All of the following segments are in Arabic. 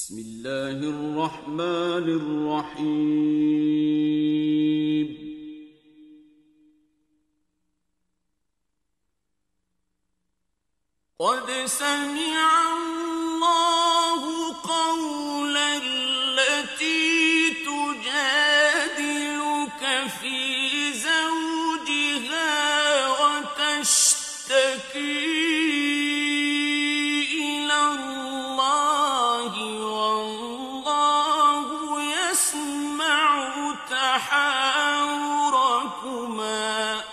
بسم الله الرحمن الرحيم. قد سمع الله قول التي تجادلك في زوجها وتشتكي إلى الله والله يسمع تحاوركما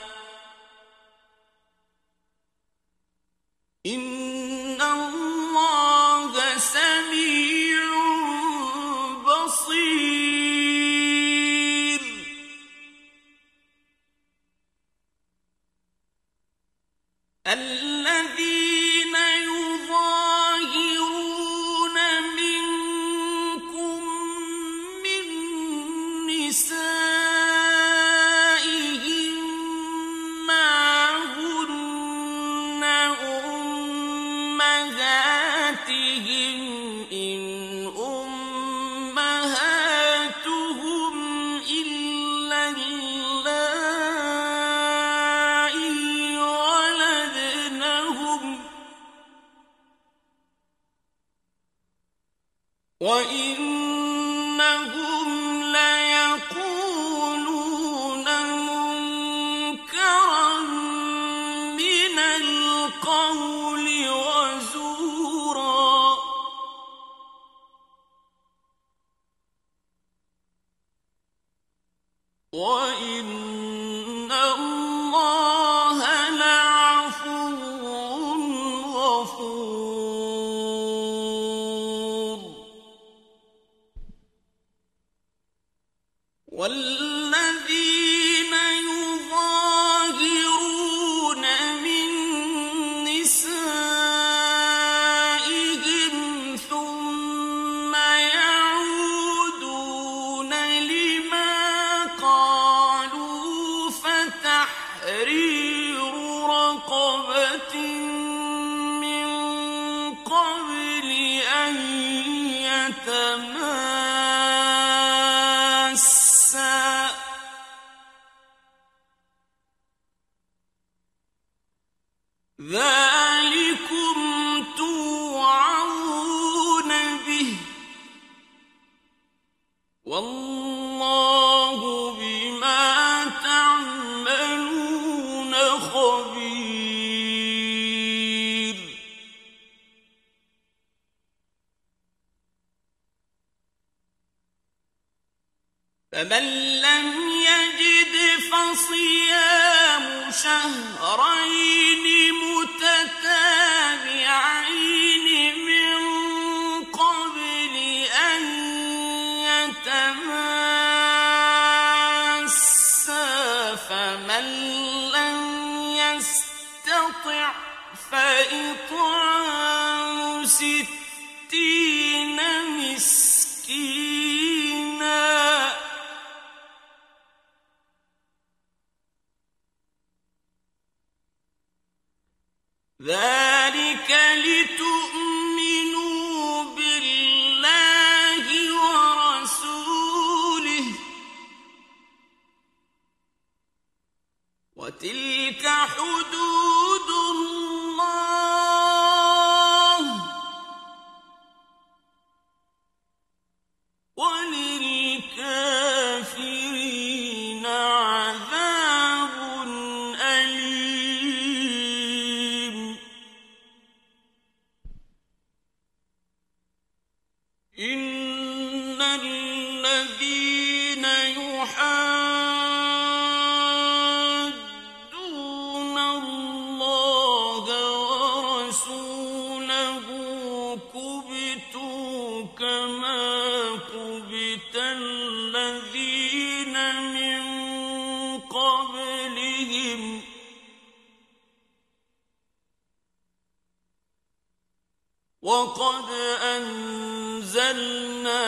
إن الله سميع بصير. الذين يظاهرون منكم من نسائهم ما هن أمهاتهم إن أمهاتهم إلا اللائي ولدنهم وإنهم ليقولون منكرا من القول وزورا. وإن الله لعفو غفور. والذين يظاهرون من نسائهم ثم يعودون لما قالوا فتحرير رقبة من قبل أن يتماسا ذلكم توعظون به والله بما تعملون خبير. فمن لم يجد فصيام شهرين متتابعين من قبل أن يتماسا فمن لم يستطع فإطعام 60 مسكينا ذلك لتؤمنوا بالله ورسوله وتلك حدود الله وللكافرين عذاب أليم. إن الذين يحادون الله ورسوله كبتوا كما كبت الذين من قبلهم وقد أنزلنا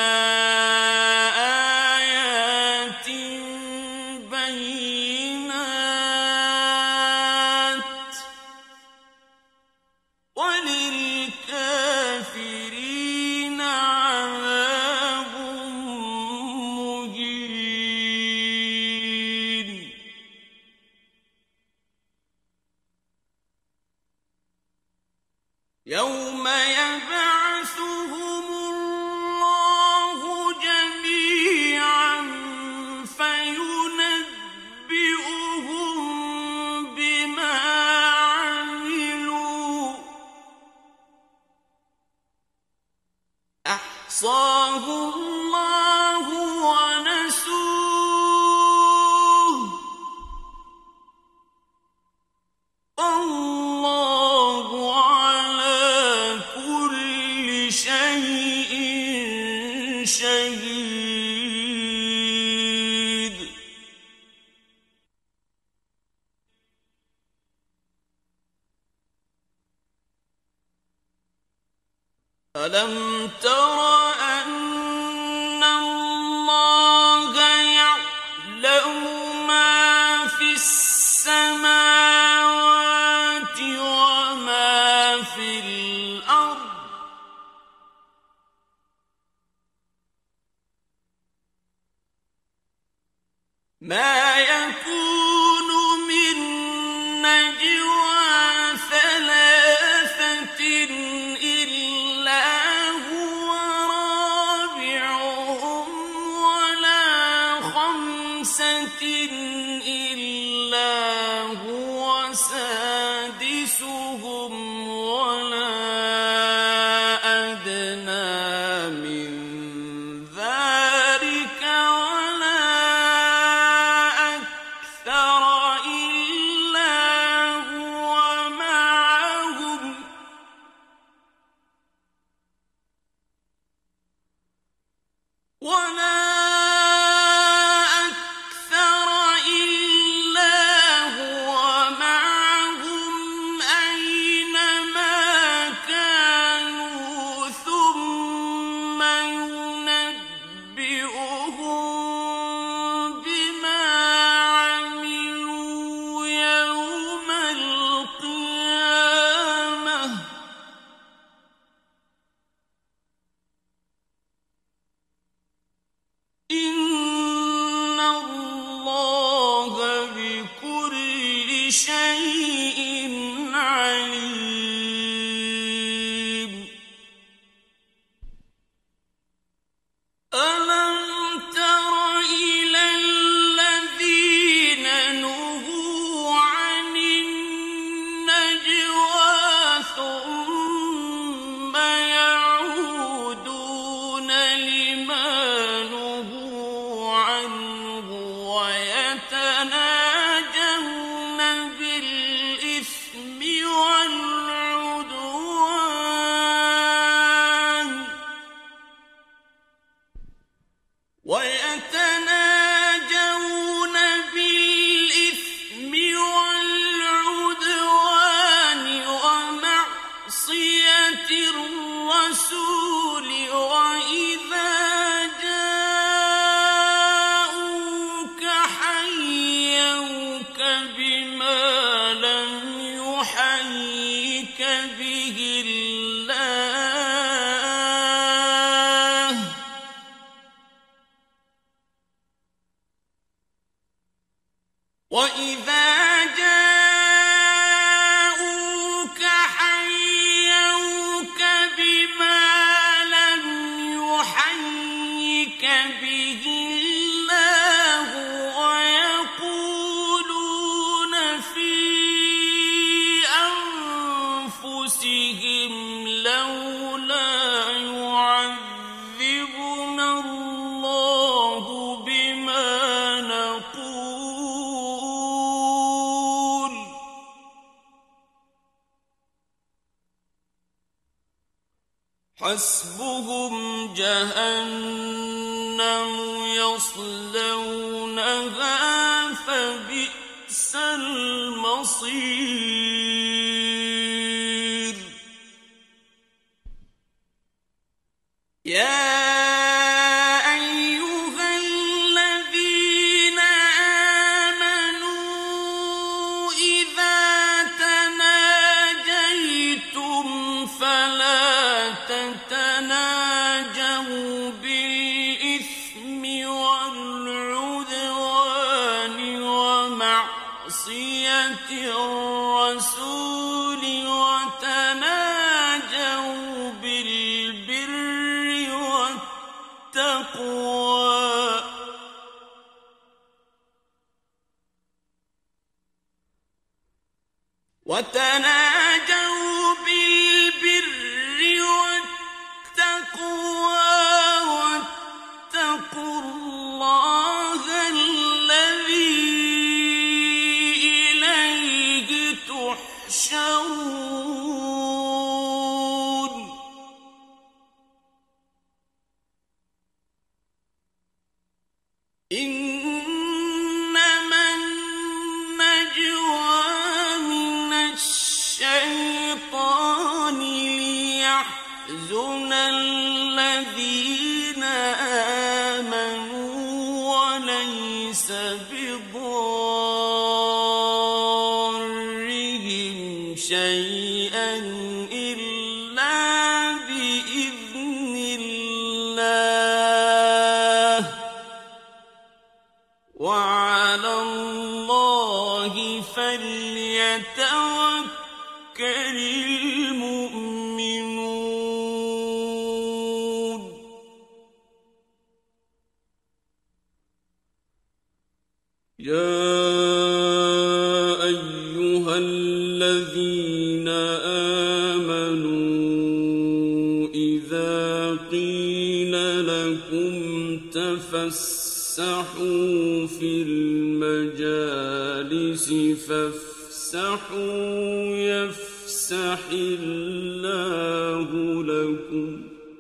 آيات بينات وللكافرين يوم يبعثهم الله جميعا فينبئهم بما عملوا أحصاه الله ونسوه والله على كل شيء شهيد. ألم تر أن الله يعلم ما في السماوات وما في الأرض ما يكون من نجوى ثلاثة إلا هو رابعهم ولا خمسة إلا هو سادسهم ولا أدنى من ذلك ولا أكثر إلا هو معهم ولا أكثر إلا هو معهم أينما كانوا ثم ينبئهم بما عملوا يوم القيامة إن الله بكل شيء عليم. ألم تر إلى الذين نهوا عن النجوى ثم يعودون لما نهوا عنه ويتناجون بالإثم والعدوان ومعصية الرسول وإذا جاءوك حيوك بما لم يحيك به الله وإذا جاءوك حيوك بما لم يحيك به الله ويقولون في أنفسهم لولا يعذبنا الله بما نقول حسبهم جهنم يصلونها فبئس المصير. يا أيها الذين آمنوا إذا تناجيتم فلا تتناجوا بالإثم والعدوان ومعصية الرسول وتناجوا ليحزن الذين آمنوا وليس بضارهم شيئا إلا بإذن الله وعلى الله فليتوكل المؤمنون. يا أيها الذين آمنوا إذا قيل لكم تفسحوا في المجالس فافسحوا يفسح الله لكم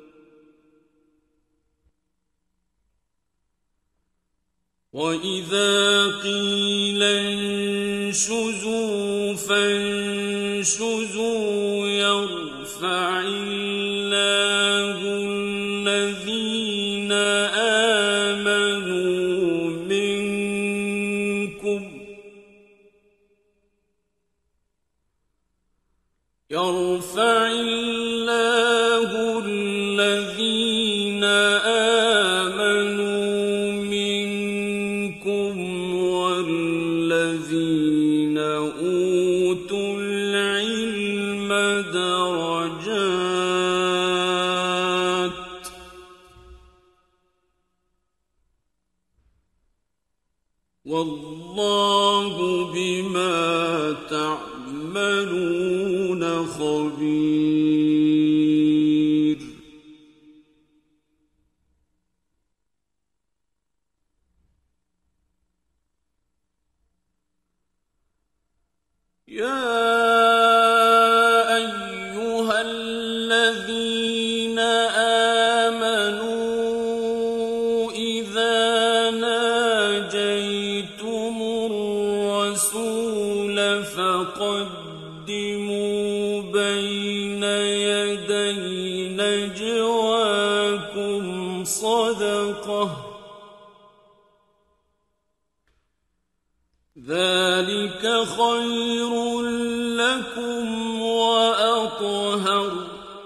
وإذا قيل انشزوا فانشزوا يرفع الله الذين آمنوا منكم يرفع الله الذين آمنوا منكم والذين أوتوا العلم درجات والله بما تعملون خبير. يا أيها الذين آمنوا إذا ناجيتم الرسول فقدموا بين يدي نجواكم صدقة ذلك خير لكم وأطهر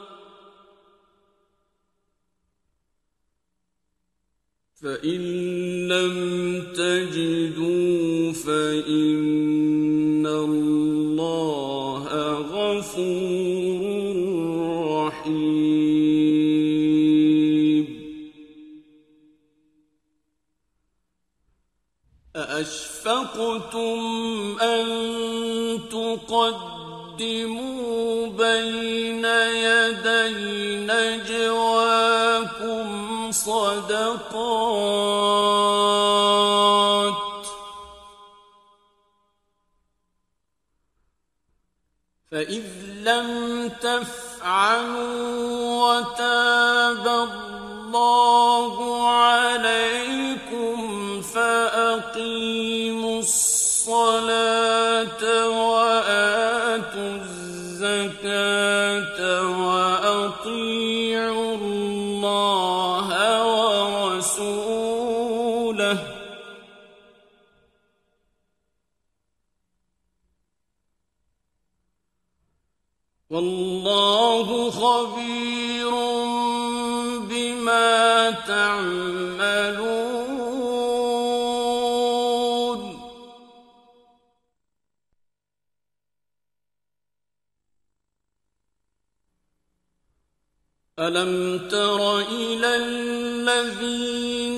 فإن لم تجدوا فإن الله غفور رحيم. أأشفقتم أن تقدموا بين يدي نجواكم صدقات فإذ لم تفعلوا وتاب الله عليكم فأقيموا الصلاة وآتوا الزكاة وأطيعوا الله ورسوله والله خبير بما تعملون. ألم تر إلى الذين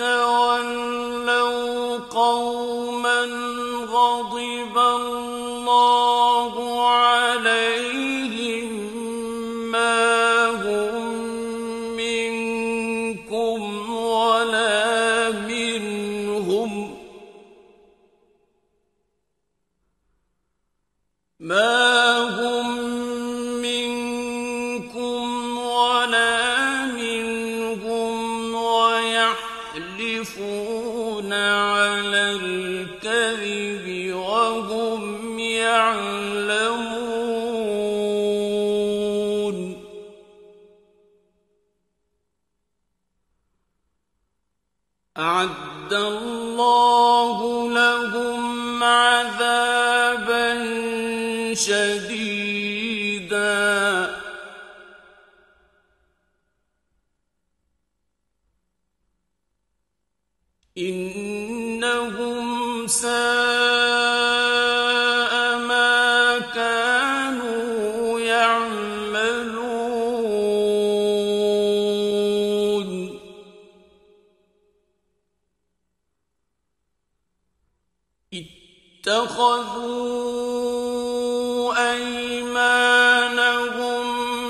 تولوا قوما غضب الله عليهم ما هم منكم ولا منهم ويحلفون على الكذب وهم يعلمون أعد الله لهم عذابا شديدا إنهم ساء ما كانوا يعملون اتخذوا أيمانهم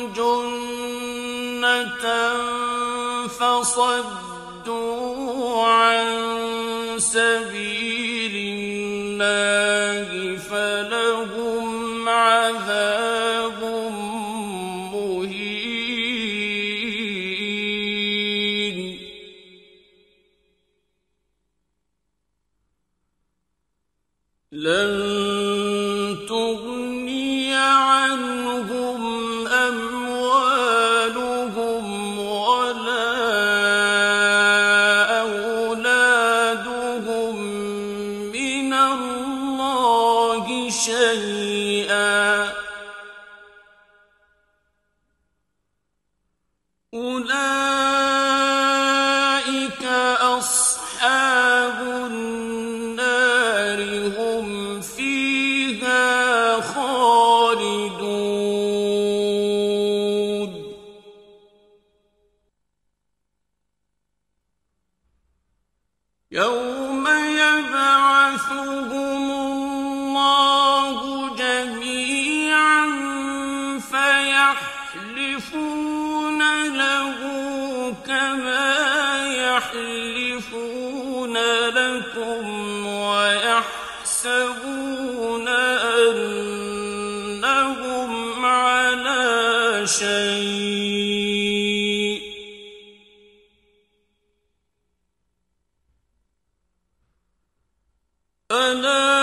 جنة فصدوا عن سبيل الله فلهم عذاب مهين لن تغني عنهم أموالهم ولا أولادهم من الله شيئا أولئك أصحاب النار هم فيها خالدون يوم يبعثهم الله جميعا فيحلفون له كما يحلفون لكم ويحسبون أنهم على شيء ألا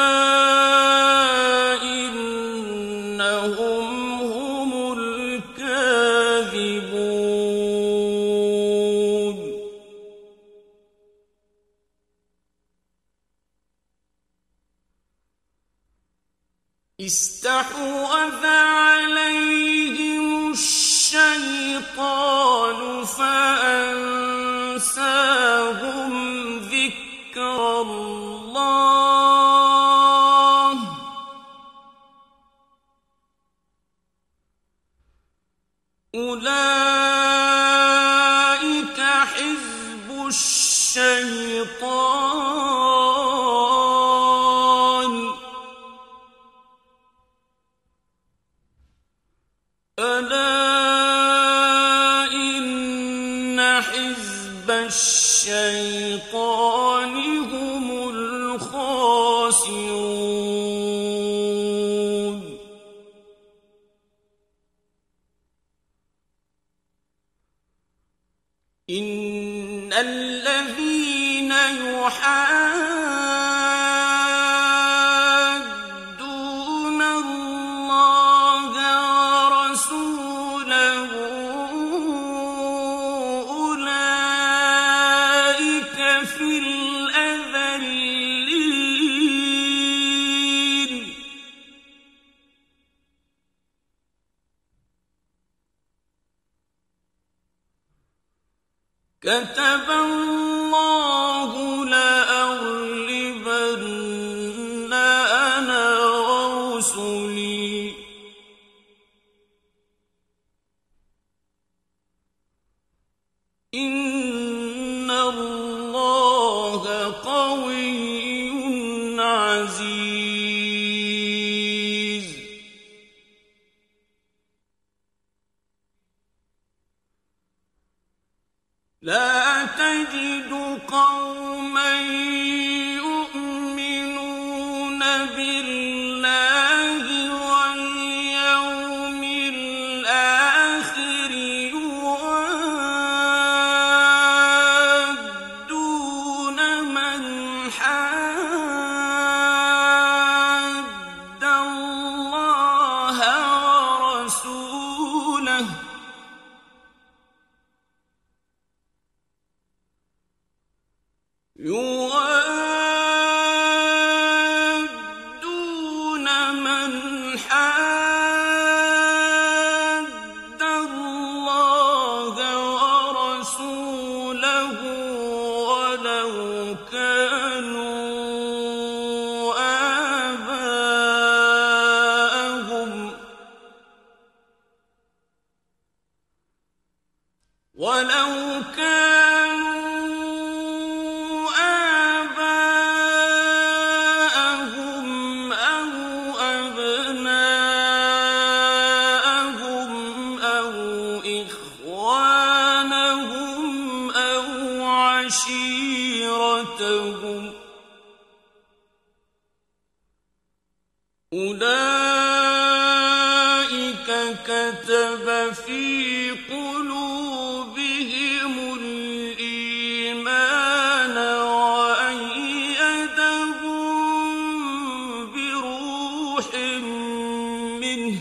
إنهم هم الكاذبون استحوذ عليهم الشيطان فأنساهم ذكر الله أولئك حزب الشيطان ألا إن حزب الشيطان هم الخاسرون إن الذين يحادون الله ورسوله أولئك في الأذلين كتب الله لأغلبن أنا ورسلي إن الله قوي عزيز لا تجد قوما يؤمنون بالله واليوم الآخر يوادون من حاد الله ورسوله يوادون من حاد الله ورسوله ولو كانوا آباءهم أو أبناءهم أو إخوانهم أو عشيرتهم أولئك كتب في قلوبهم الإيمان وأيدهم بروح منه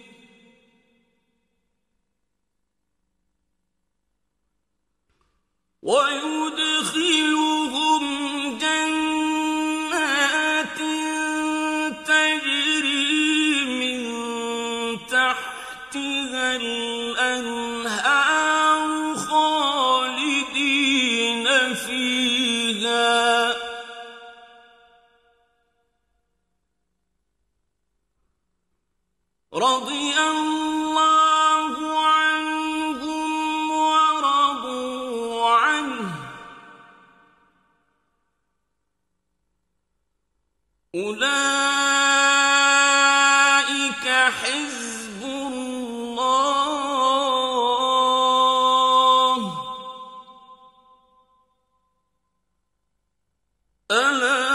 ويدخلهم جنات تجري من تحتها الأنهار خالدين فيها رضي الله عنهم ورضوا عنه أولئك حزب الله ألا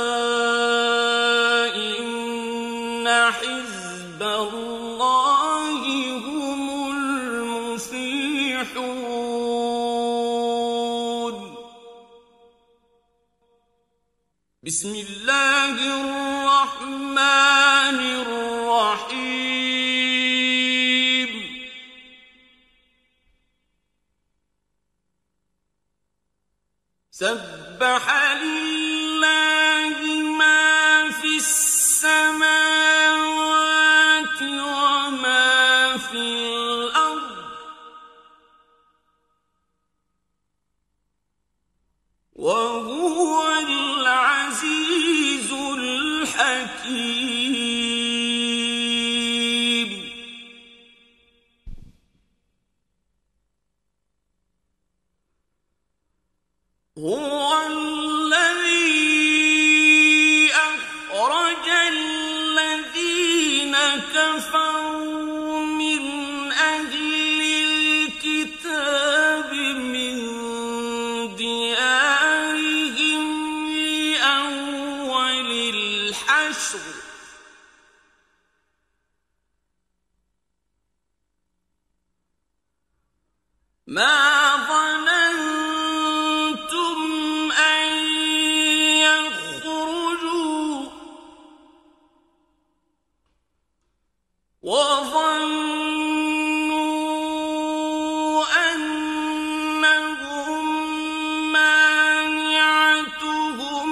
إن حزب الله هم المفلحون بسم الله الرحمن الرحيم سبح لله ما في السماوات وما في الأرض وهو العزيز الحكيم هو الذي أخرج الذين كفروا من أهل الكتاب من ديارهم لأول الحشر ما ظننتم أن يخرجوا وظنوا أنهم مانعتهم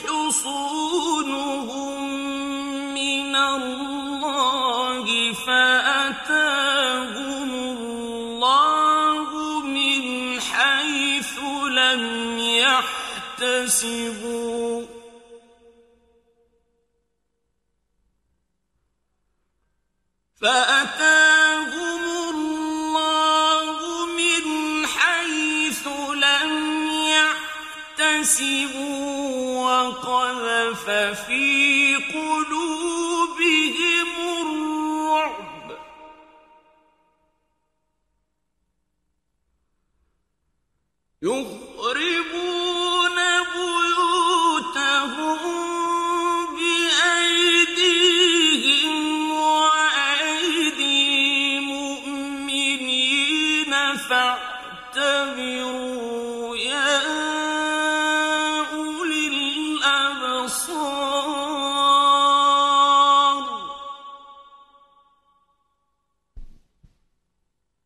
حصونهم من الله فأتاهم الله من حيث لم يحتسبوا وقذف في قلوبهم الرعب يخربون بيوتهم بأيديهم وأيدي مؤمنين فاعتبروا يا أولي الأبصار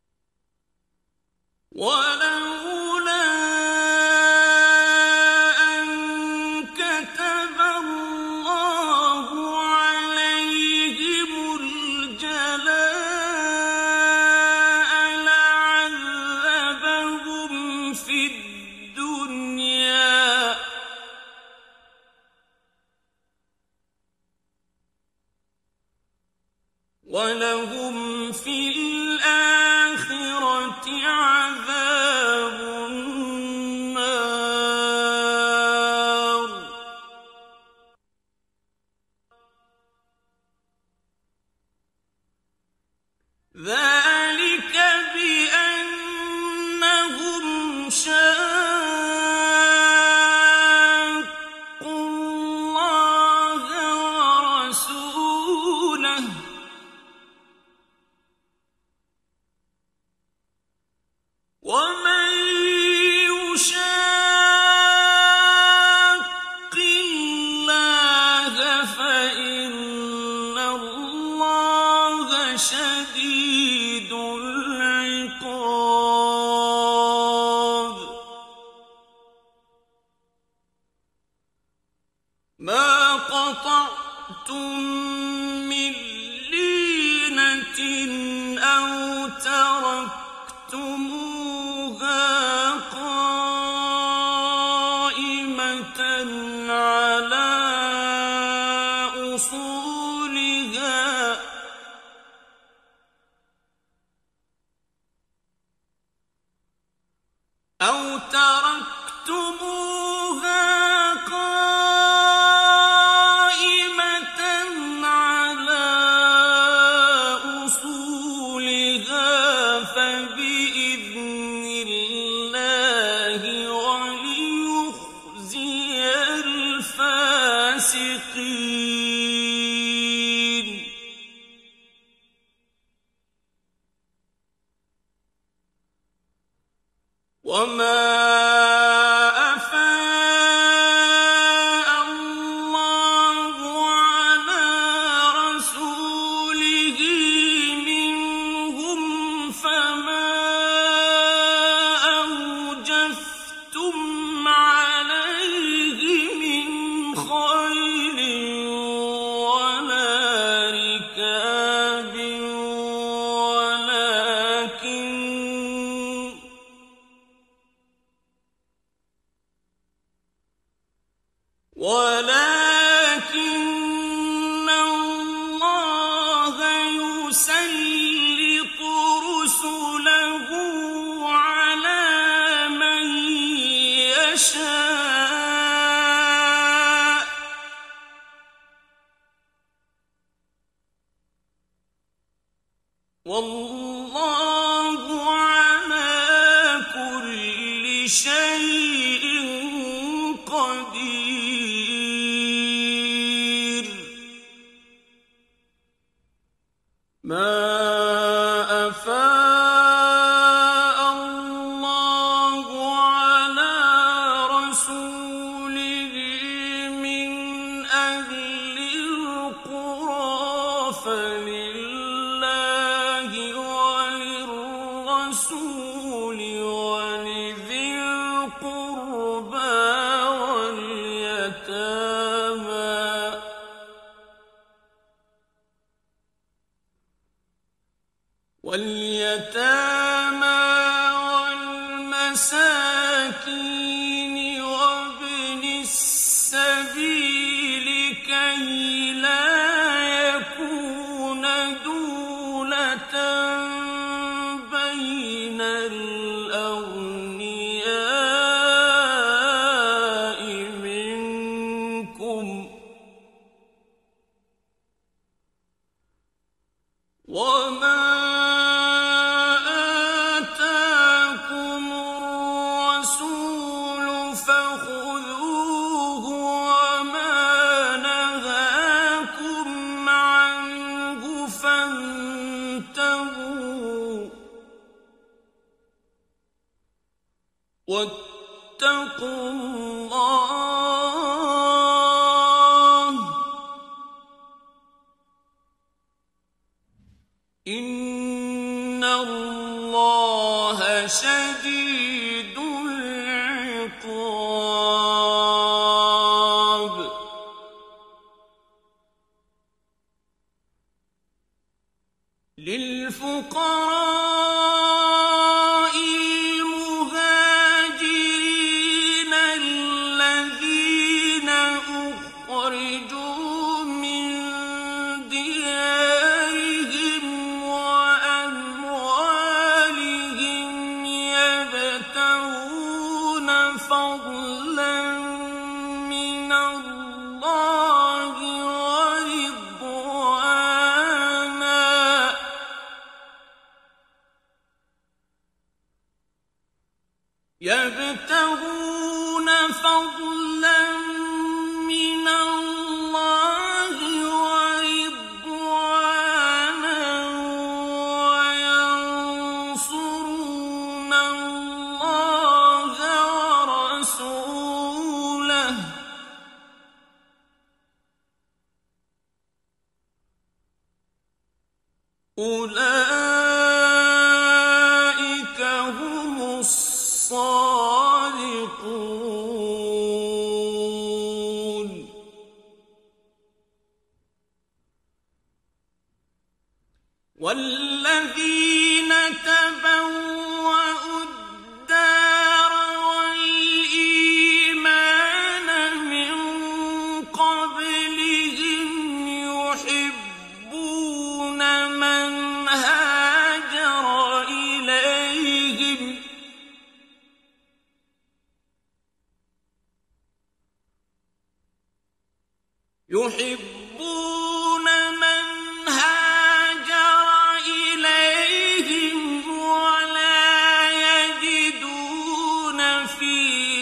ولولا أن عذاب النار ذلك بأنهم شاقوا الله ورسوله ومن يشاق الله فإن الله شديد العقاب ما قطعتم من لينة أو تركتموها قائمة على أصولها فبإذن الله وليخزي الفاسقين وما أفاء الله على رسوله منهم فما أوجفتم عليه من خيل ولا ركاب ولكن الله يسلط رسله على من يشاء والله على كل شيء قدير ما أفاء الله على رسوله من أهل القرى فلله وللرسول ولذي القربى واليتامى والمساكين وابن السبيل كي لا يكون دولة بين الأغنياء منكم وما فخذوه وما نهاكم عنه فانتهوا واتقوا الله إن الله شديد العقاب للفقراء المهاجرين الذين أخرجوا من ديارهم وأموالهم فضلا من الله ورضوانا يبتغون فضلا من الله ورضوانا وينصرون الله ورسوله أولئك هم الصادقون والذين تبوأوا الدار والإيمان من قبلهم يحبون من هاجر إليهم ولا يجدون في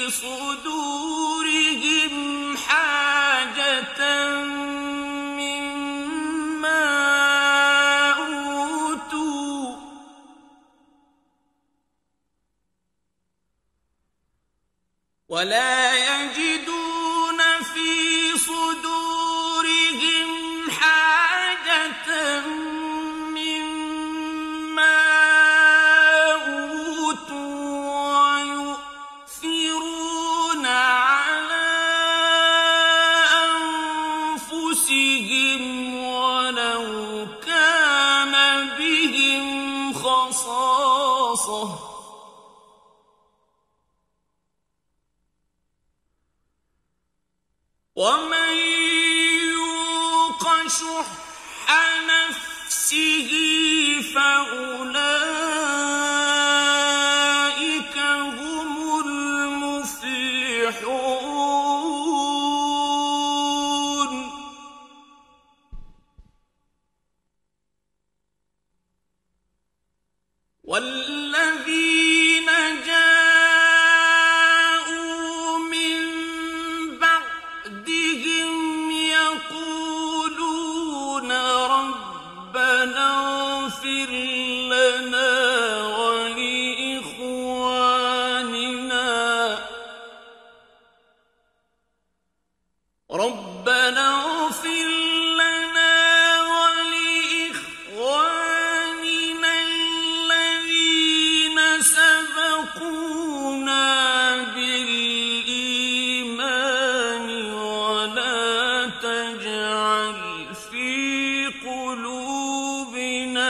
صدورهم حاجة مما أوتوا ويؤثرون على أنفسهم ولو كان بهم خصاصة ومن يوق شح نفسه فأولئك هم المفلحون والذين جاءوا من بعدهم يقولون ربنا اغفر لنا ولإخواننا الذين سبقونا بالإيمان ولا تجعل في قلوبنا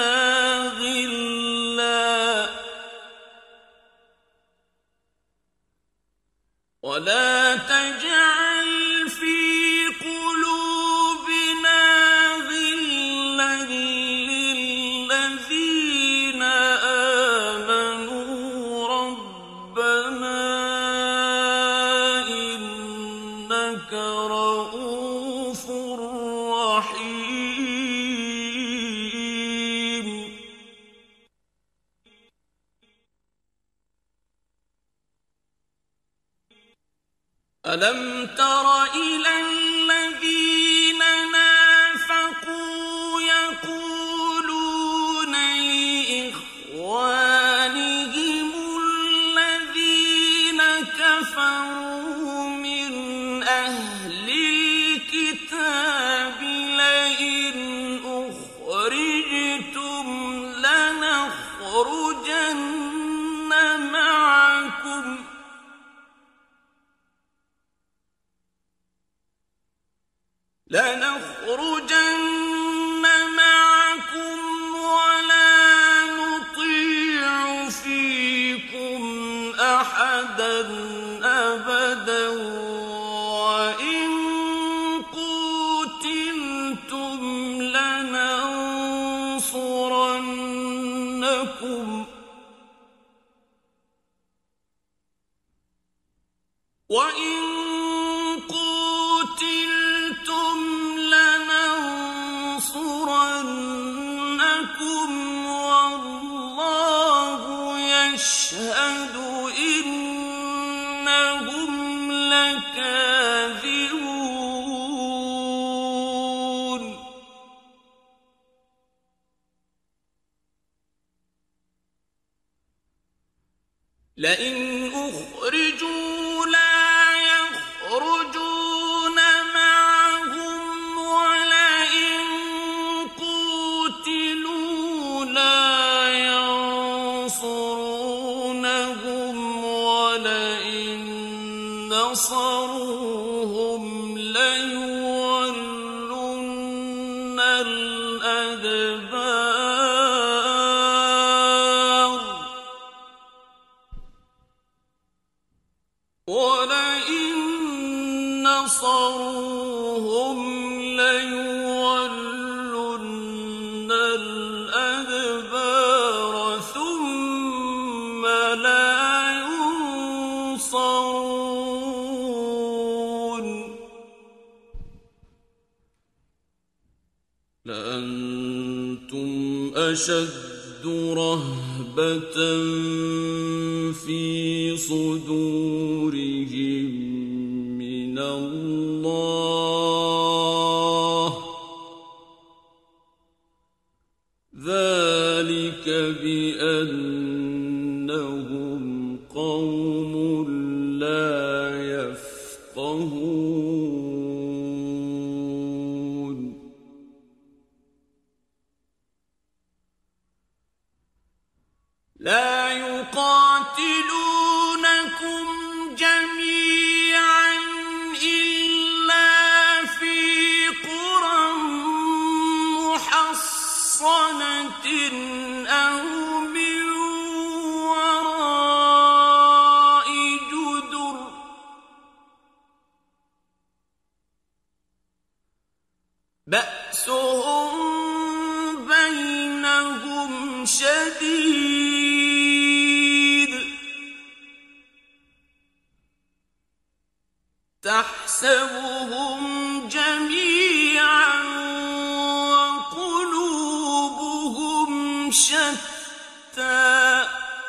غلا للذين آمنوا ربنا إنك رؤوف رحيم ألم تر إلى الذين نافقوا يقولون لإخوانهم الذين كفروا من أهل الكتاب لئن أخرجتم لنخرجن معكم ولا نطيع فيكم أحدا أبدا وإن قوتلتم لننصرنكم وَإِن قُوتِلْتُمْ لَنَنصُرَنَّكُمْ وَاللَّهُ يَشْهَدُ إِنَّهُمْ لَكَاذِبُونَ لَئِنْ أُخْرِجُوا لَا يَخْرُجُونَ مَعَهُمْ وَلَئِن قُوتِلُوا لَا يَنصُرُونَهُمْ وَلَئِن نَّصَرُوهُمْ لَيُوَلُّنَّ الْأَدْبَارَ وَلَئِن نَّصَرُوهُمْ لَيُوَلُّنَّ الْأَدْبَارَ ثُمَّ لَا يُنصَرُونَ لَأَنتُمْ أَشَدُّ رَهْبَةً فِي صُدُورِهِم مِّنَ اللَّهِ ذَلِكَ بِأَنَّهُمْ قَوْمٌ لَّا يَفْقَهُونَ لَا يُقَاتِلُونَكُمْ جَمِيعًا إِلَّا فِي قُرًى مُّحَصَّنَةٍ أَوْ مِن وَرَاءِ جُدُرٍ بَأْسُهُم بَيْنَهُمْ شَدِيدٌ تَحْسَبُهُمْ جَمِيعًا وَقُلُوبُهُمْ شَتَّىٰ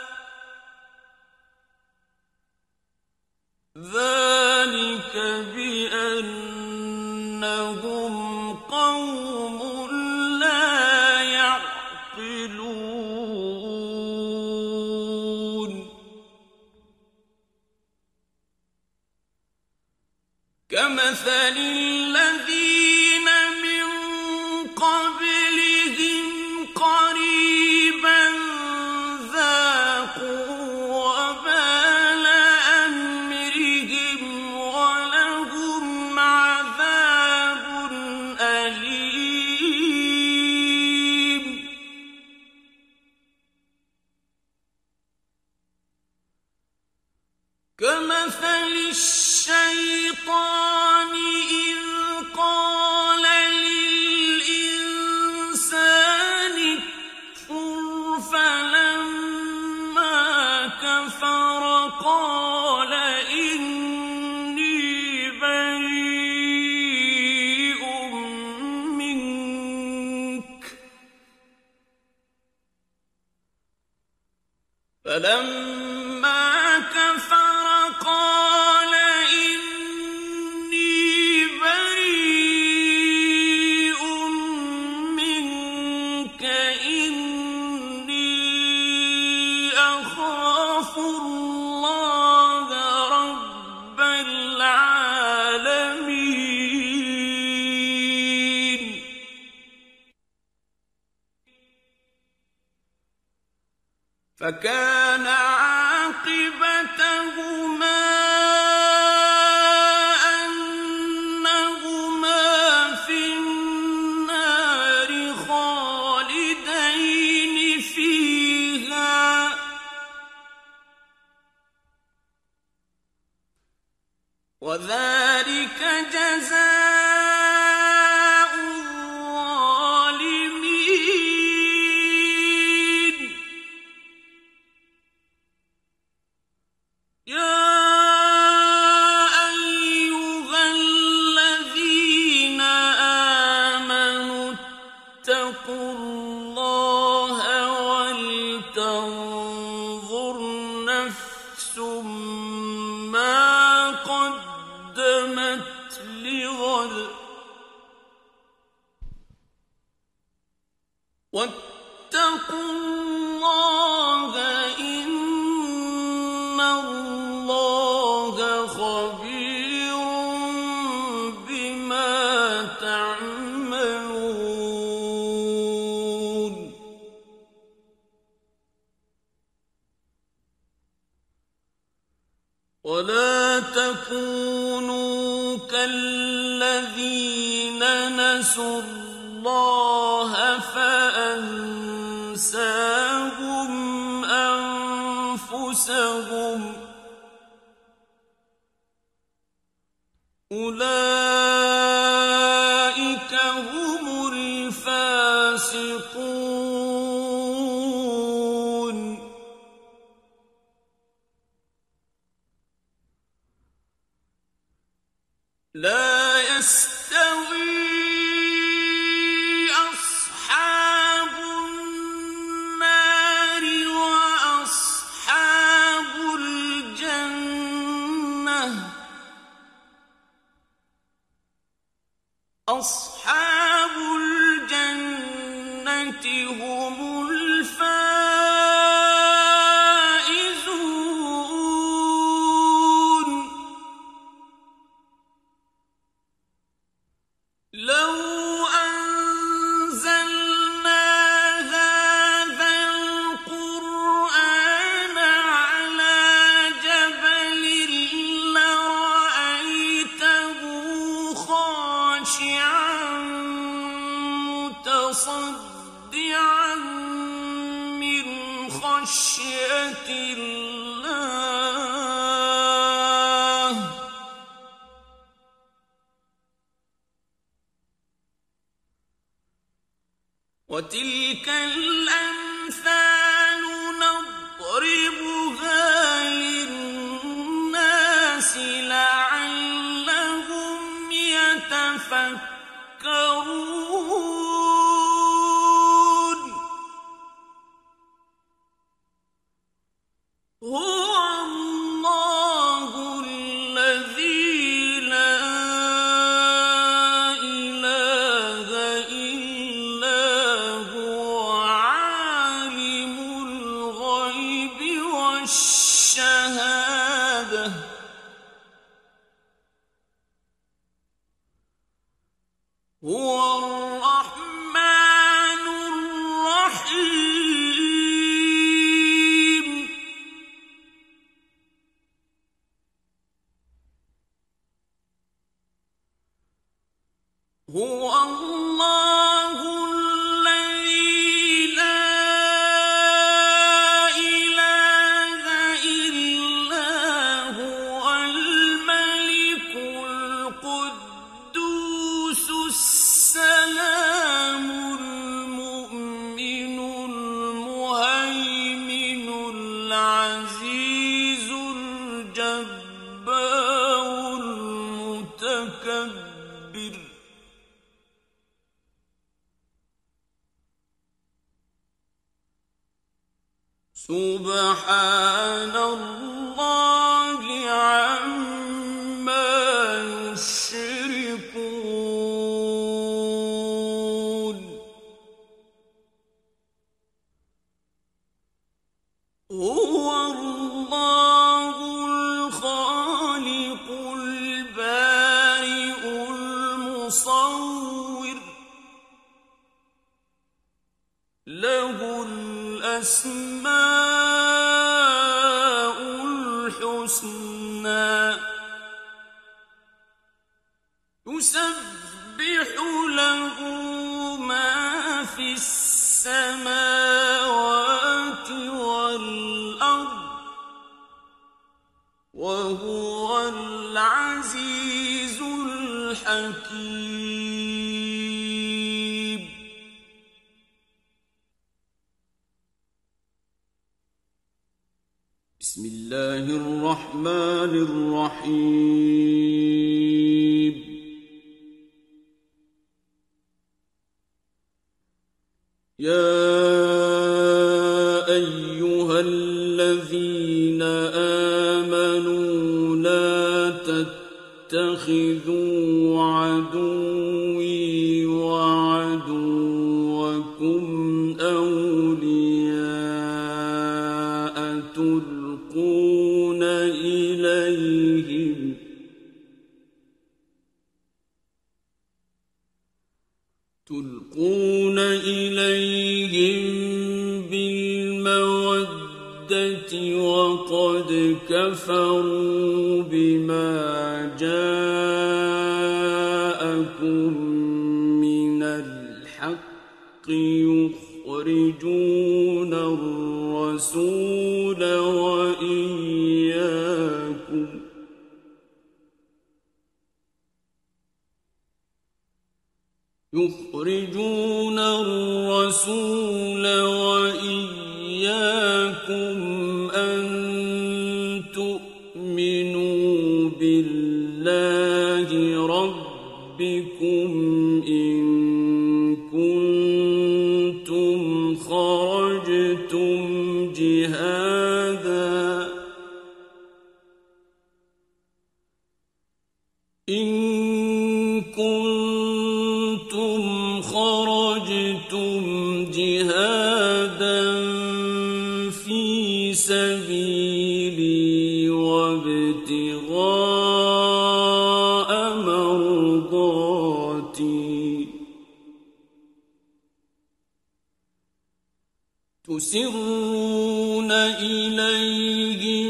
ذَلِكَ بِأَنَّهُمْ قَوْمٌ لَّا يَعْقِلُونَ كَمَثَلِ الَّذِينَ مِن قَبْلِهِمْ قَرِيبًا ذَاقُوا وَبَالَ أَمْرِهِمْ وَلَهُمْ عَذَابٌ أَلِيمٌ كَمَثَلِ الشَّيْطَانِ إِذْ قَالَ لِلْإِنسَانِ اكْفُرْ فَلَمَّا كَفَرَ قَالَ إِنِّي بَرِيءٌ مِّنكَ فَلَمَّا كَفَرَ قَالَ إِنِّي بَرِيءٌ مِّنكَ إِنِّي أَخَافُ اللَّهَ رَبَّ الْعَالَمِينَ فَكَانَ عَاقِبَتَهُمَا أَنَّهُمَا فِي النَّارِ خَالِدَيْنِ فِيهَا وَذَلِكَ جَزَاءُ الظَّالِمِينَ يَا نفس ما قدمت لغد واتقوا الله إن الله خبير بما تعملون ولا تكونوا كالذين نسوا الله فأنساهم أنفسهم أولئك هم الفاسقون لا يستوي أصحاب النار وأصحاب الجنة أصحاب الجنة هم الفائزون لو أنزلنا هذا القرآن على جبل لرأيته خاشعا متصدعا من خشية الله وتلك الأمثال نضربها للناس لعلهم يتفكرون هو الله الذي لا إله إلا هو عالم الغيب والشهادة هو الرحمن الرحيم هو الله الذي لا إله إلا هو الملك القدوس السلام المؤمن المهيمن العزيز الجبار المتكبر سبحان الله عما يشركون هو الله الخالق البارئ المصور له الأسماء الحسنى يسبح له ما في السماوات والأرض وهو العزيز الحكيم بسم الله الرحمن الرحيم يا أيها الذين آمنوا لا تتخذوا عدوي وعدوكم أولياء تلقون إليهم بالمودة وقد كفروا بما جاءكم من الحق يخرجون الرسول وإياكم أن تؤمنوا بالله ربكم إن كنتم خرجتم جهادا في سبيلي وابتغاء مرضاتي تسرون إليهم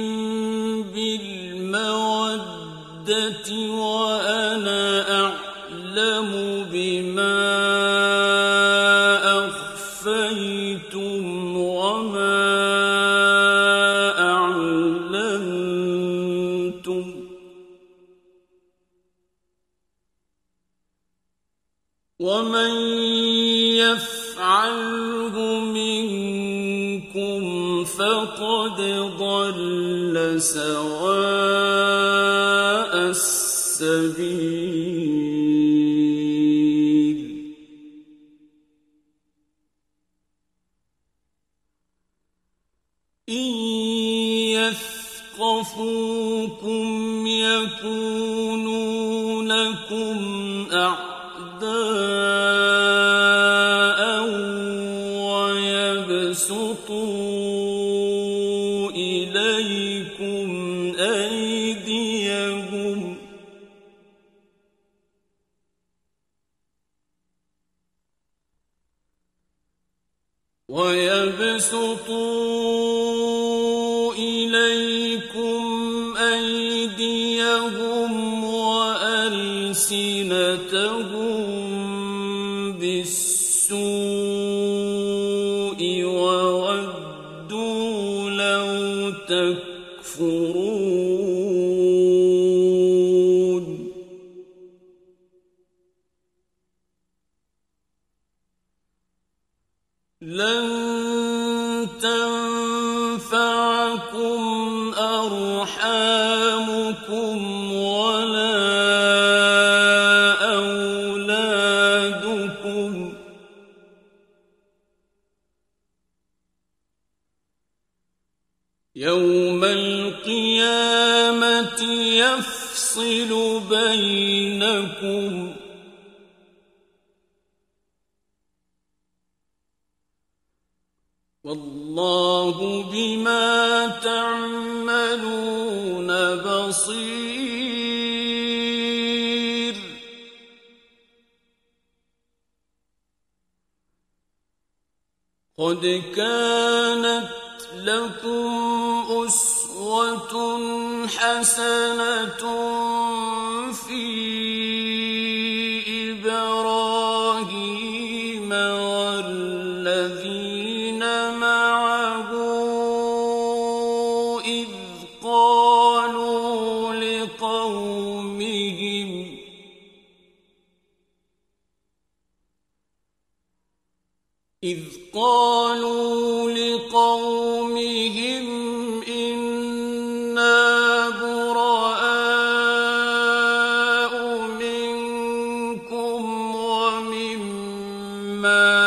بالمودة وأنا أعلم بما أخفيتم وما أعلنتم ومن يفعله منكم فقد ضل سواء السبيل إن يثقفوكم يكونوا لكم أعداء ويبسطوا إليكم أيديهم وألسنتهم بالسوء وودوا لو تكفرون لن تنفعكم أرحامكم ولا أولادكم يوم القيامة يفصل بينكم والله بما تعملون بصير قد كانت لكم أسوة حسنة في إبراهيم والذين معه إذ قالوا لقومهم إنا براء منكم ومما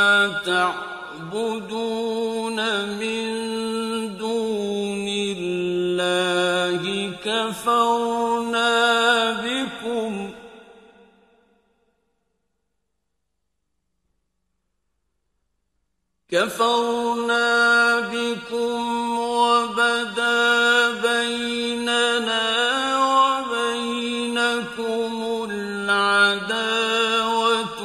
تعبدون من دون الله كفرنا بكم وبدا بيننا وبينكم العداوة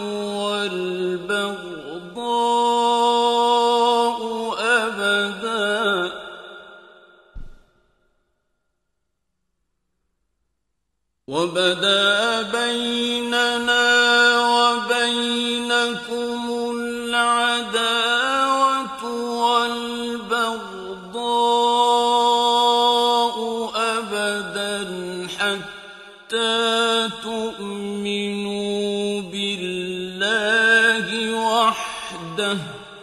والبغضاء أبدا حتى تؤمنوا بالله وحده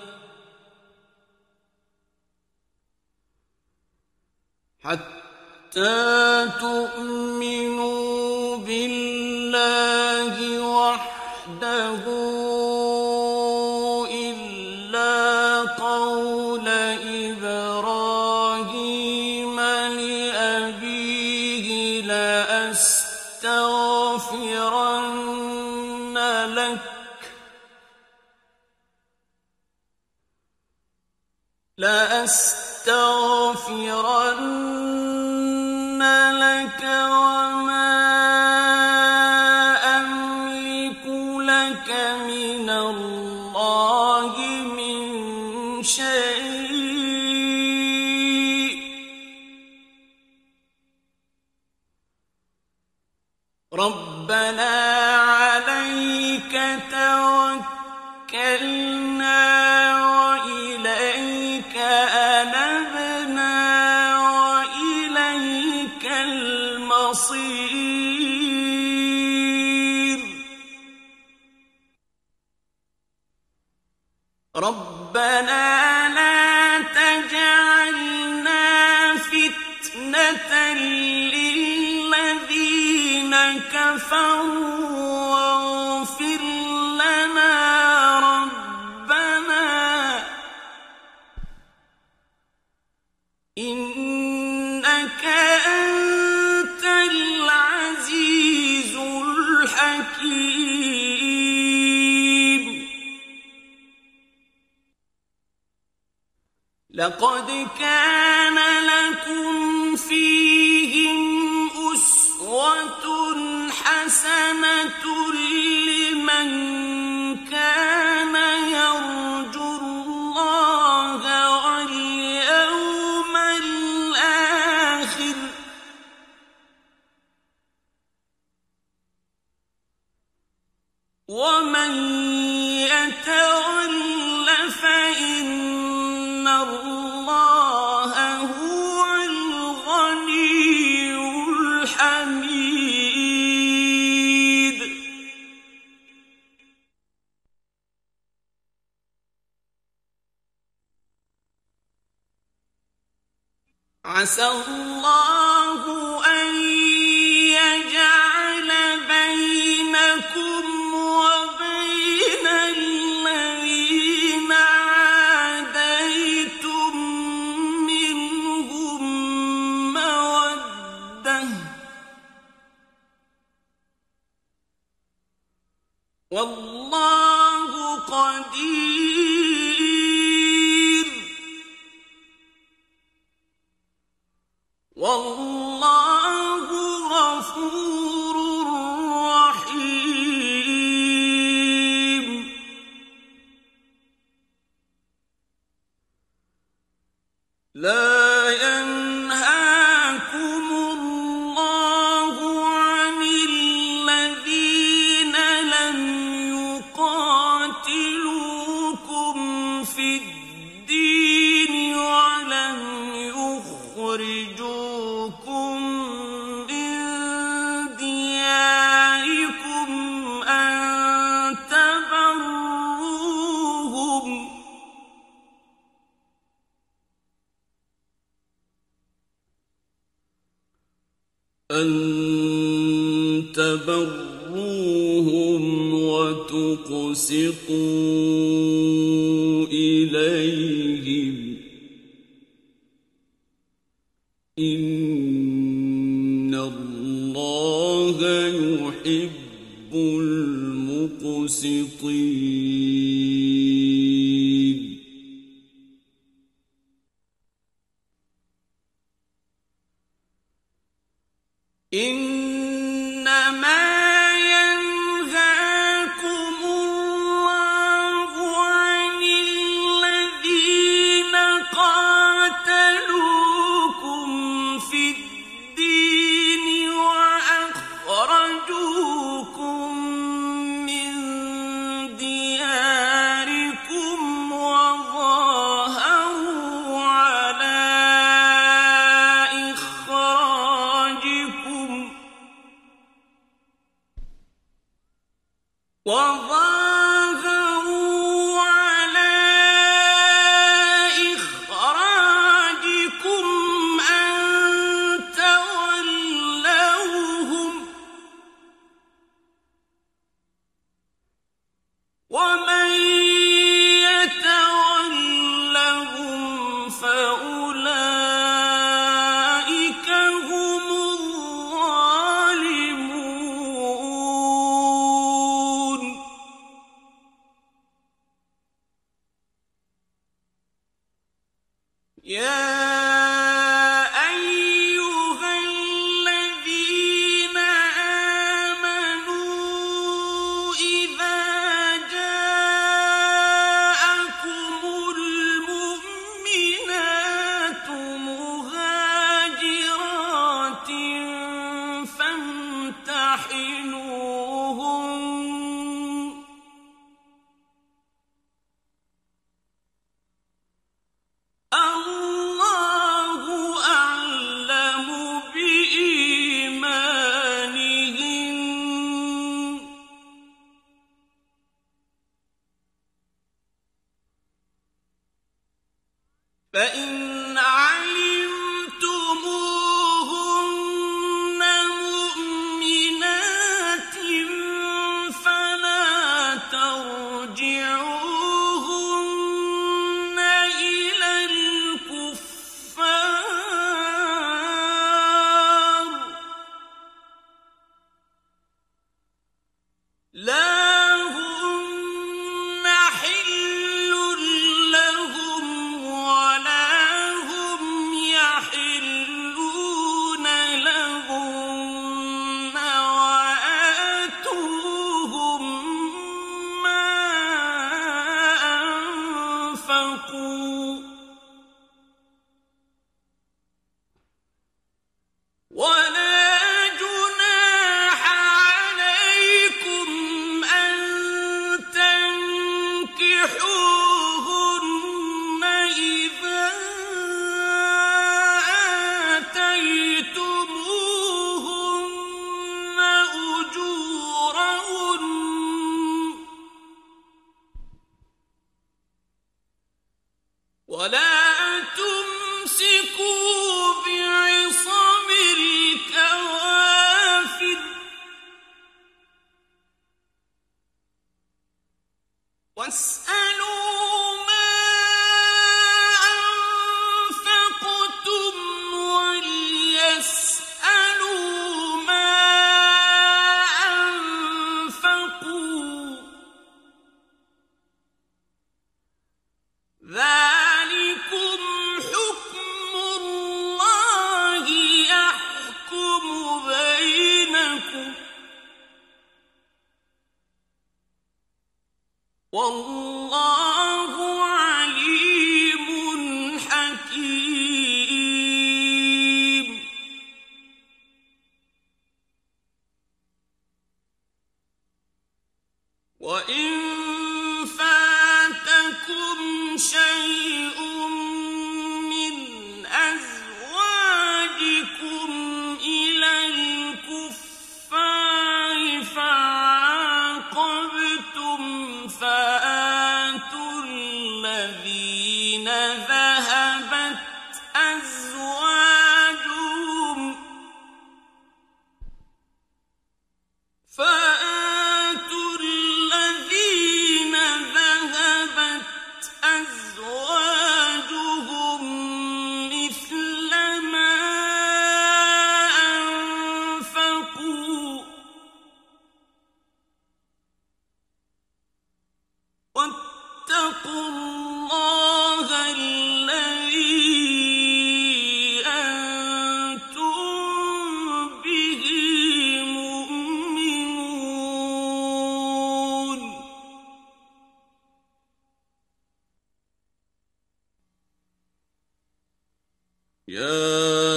إلا قول إبراهيم لأبيه لأستغفرن لك وما أملك لك من الله من شيء ربنا عليك توكلنا وإليك أنبنا وإليك المصير ربنا لا تجعلنا فتنة للذين كفروا واغفر لنا ربنا إنك أنت العزيز الحكيم لقد كان لكم فيهم أسوة حسنة لمن كان يرجو الله واليوم الآخر ومن يتول فإن الله هو الغني الحميد عسى الله أن يجعل بينكم وبين الذين عاديتم منهم مودة والله قدير والله غفور رحيم لا ينهاكم الله عن الذين لم يقاتلوكم في الدين ولم يخرجوكم من دياركم أن تبروهم وتقسطوا إليهم إن اللَّهَ يُحِبُّ الْمُقْسِطِينَ إِنَّمَا يَنْهَاكُمُ اللَّهُ عَنِ الَّذِينَ قَاتَلُوكُمْ فِي الدِّينِ وَأَخْرَجُوكُم مِّن دِيَارِكُمْ وَظَاهَرُوا عَلَىٰ إِخْرَاجِكُمْ أَن تَوَلَّوْهُمْ ۚ وَمَن يَتَوَلَّهُمْ فَأُولَٰئِكَ هُمُ الظَّالِمُونَ يَا أَيُّهَا الَّذِينَ آمَنُوا إِذَا جَاءَكُمُ الْمُؤْمِنَاتُ مُهَاجِرَاتٍ فَامْتَحِنُوهُنَّ ۖ اللَّهُ أَعْلَمُ بِإِيمَانِهِنَّ ۖ فَإِنْ عَلِمْتُمُوهُنَّ مُؤْمِنَاتٍ فَلَا تَرْجِعُوهُنَّ إِلَى الْكُفَّارِ ۖ لَا هُنَّ حِلٌّ لَّهُمْ وَلَا هُمْ يَحِلُّونَ لَهُنَّ ۖ وَآتُوهُم مَّا أَنفَقُوا ۚ وَلَا جُنَاحَ عَلَيْكُمْ أَن تَنكِحُوهُنَّ إِذَا آتَيْتُمُوهُنَّ أُجُورَهُنَّ ۚ وَلَا تُمْسِكُوا بِعِصَمِ الْكَوَافِرِ وَاسْأَلُوا مَا أَنفَقْتُمْ وَلْيَسْأَلُوا مَا أَنفَقُوا ۚ ذَٰلِكُمْ حُكْمُ اللَّهِ يَحْكُمُ بَيْنَكُمْ ۚ وَاللَّهُ عَلِيمٌ حَكِيمٌ وَإِن فَاتَكُمْ شَيْءٌ مِّنْ أَزْوَاجِكُمْ إِلَى الْكُفَّارِ فَعَاقَبْتُمْ فَآتُوا الَّذِينَ ذَهَبَتْ أَزْوَاجُهُمْ يا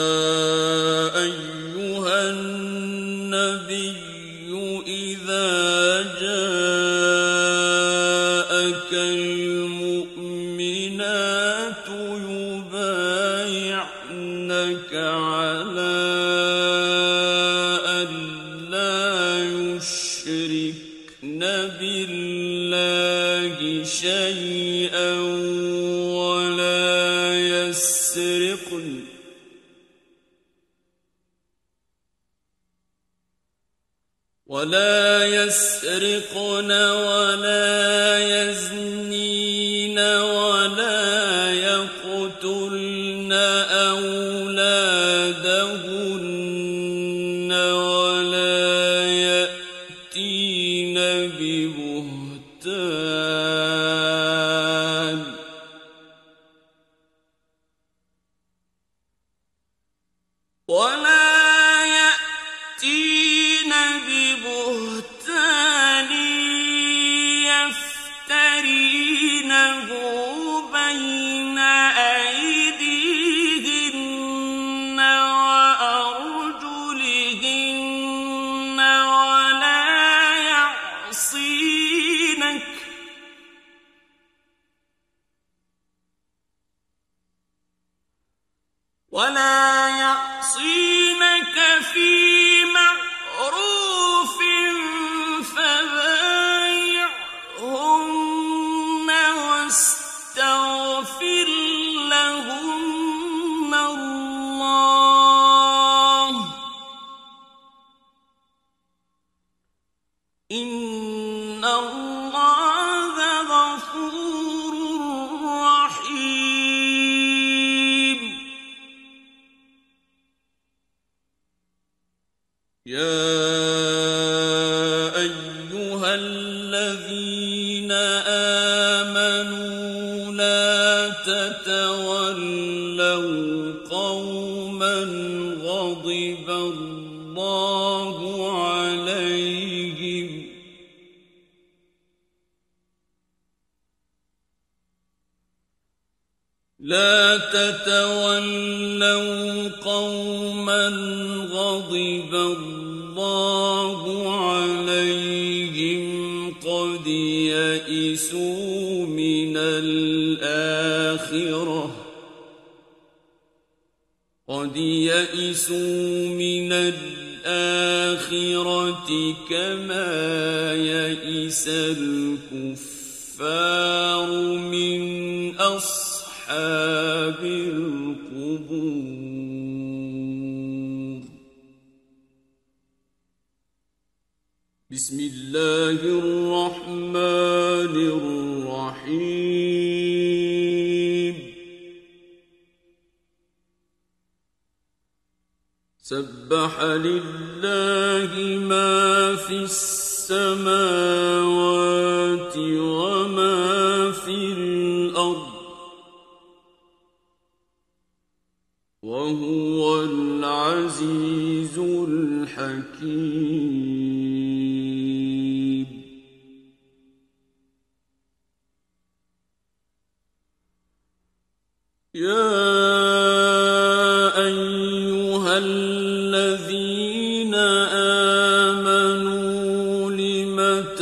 أيها النبي إذا جاءك المؤمنات يبايعنك على أن لا يشركن بالله شيئا ولا يسرقن ولا يزنين ولا يقتلن أولادهن ولا يأتين ببهتان يفترينه بين أيديهن وأرجلهن ولا يعصينك في معروف فبايعهن واستغفر لهن الله إن الله غفور رحيم. يا أيها الذين آمنوا لا تتولوا قوما غضب الله عليهم لا تتولوا قوما غضب الله عليهم قد يئسوا من الآخرة كما يئس الكفار من أصحاب القبور. بسم الله الرحمن الرحيم. سبح لله ما في السماوات وما في الأرض وهو العزيز الحكيم. يا أيها الذين آمنوا لم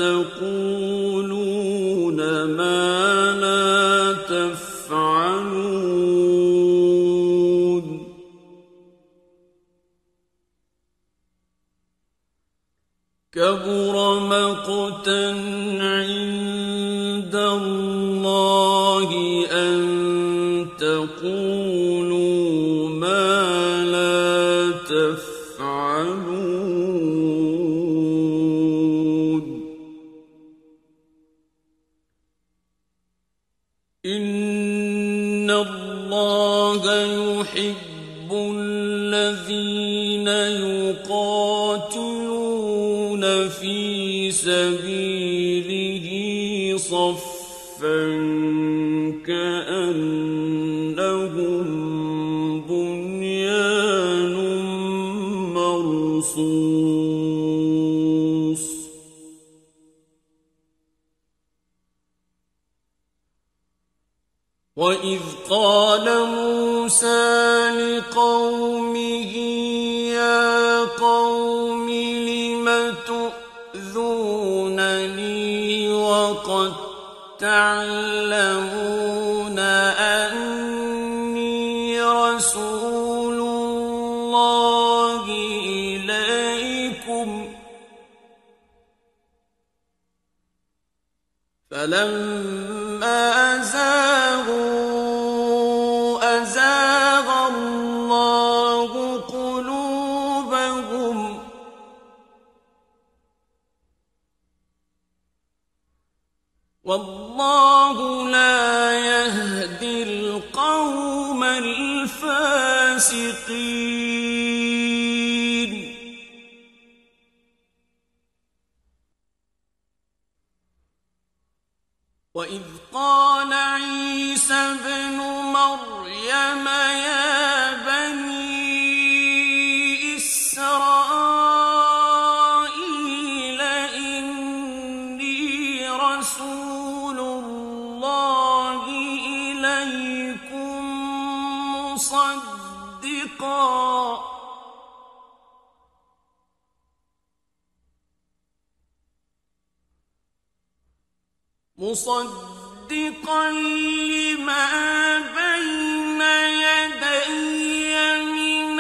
تقولون ما لا تفعلون كبر مقتا عند الله أن تقولوا ما لا تفعلون. إن الله يحب الذين يقاتلون في سبيله صفا كأنهم بنيان مرصوص. وإذ قال موسى لقومه يا قوم لم تؤذونني وقد تعلمون أني رسول الله إليكم فلما أزاغ الله قلوبهم والله لا يهدي القوم الفاسقين وإذ قال عيسى ابن مريم يا بني إسرائيل إني رسول الله إليكم مصدقا لما بين يدي من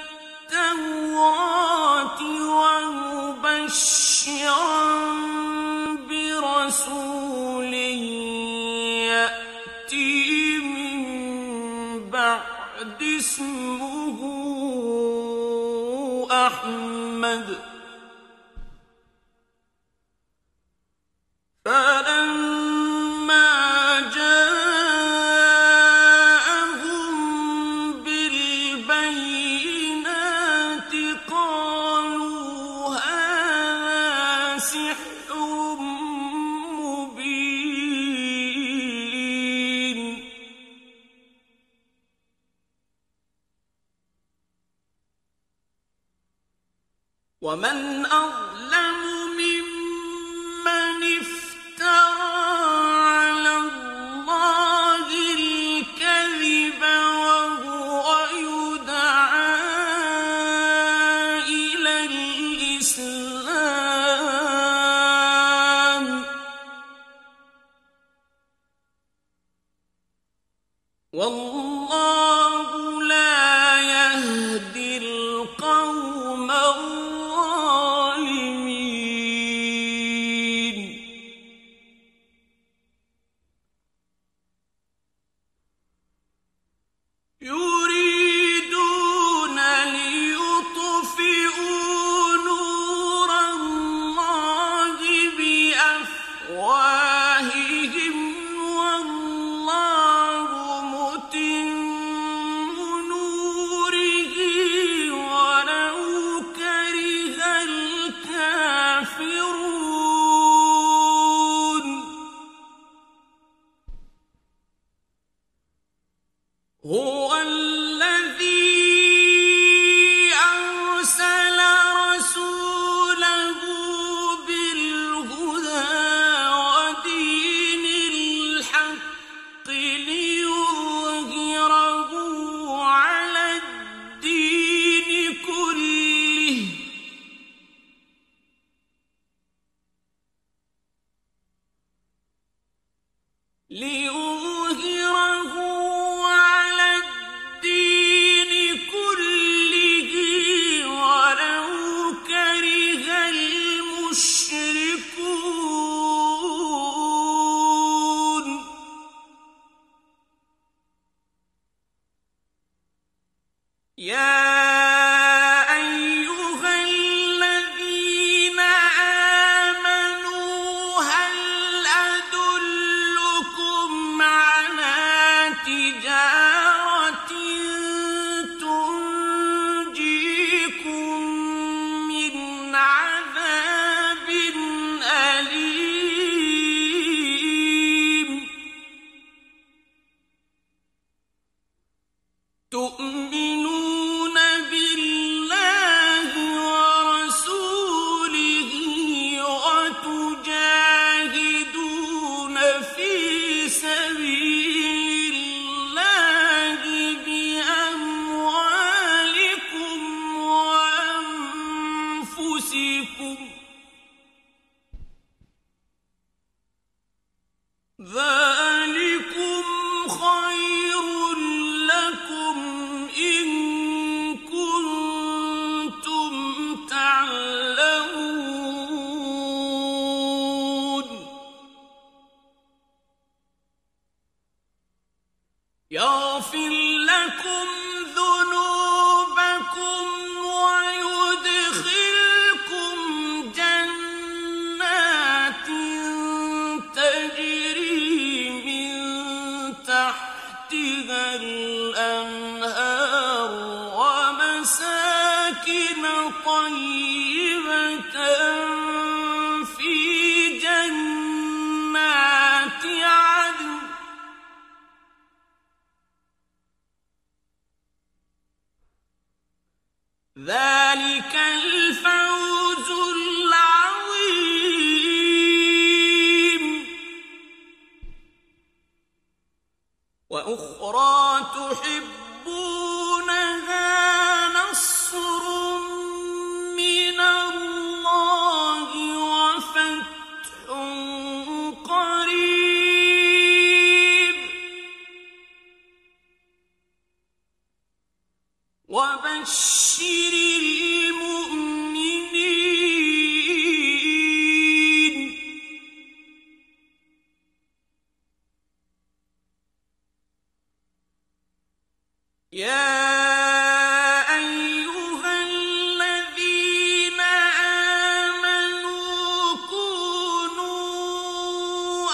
التوراة ومبشرا برسول يأتي من بعد اسمه أحمد فلما جاءهم بالبينات قالوا هذا سحر مبين ومن أظلم ممن افترى على الله الكذب وهو يدعى إلى الإسلام والله لا يهدي القوم الظالمين يريدون ليطفئوا نور الله بأفواههم والله متم نوره ولو كره أنفسكم ذلكم خير لكم إن كنتم تعلمون يغفر لكم ذنوبكم ويدخلكم جنات تجري من تحتها الأنهار ومساكن طيبة في جنات عدن ذلك الفوز العظيم وأخرى تحبونها نصر من الله وفتح قريب وبشر المؤمنين يا أيها الذين آمنوا كونوا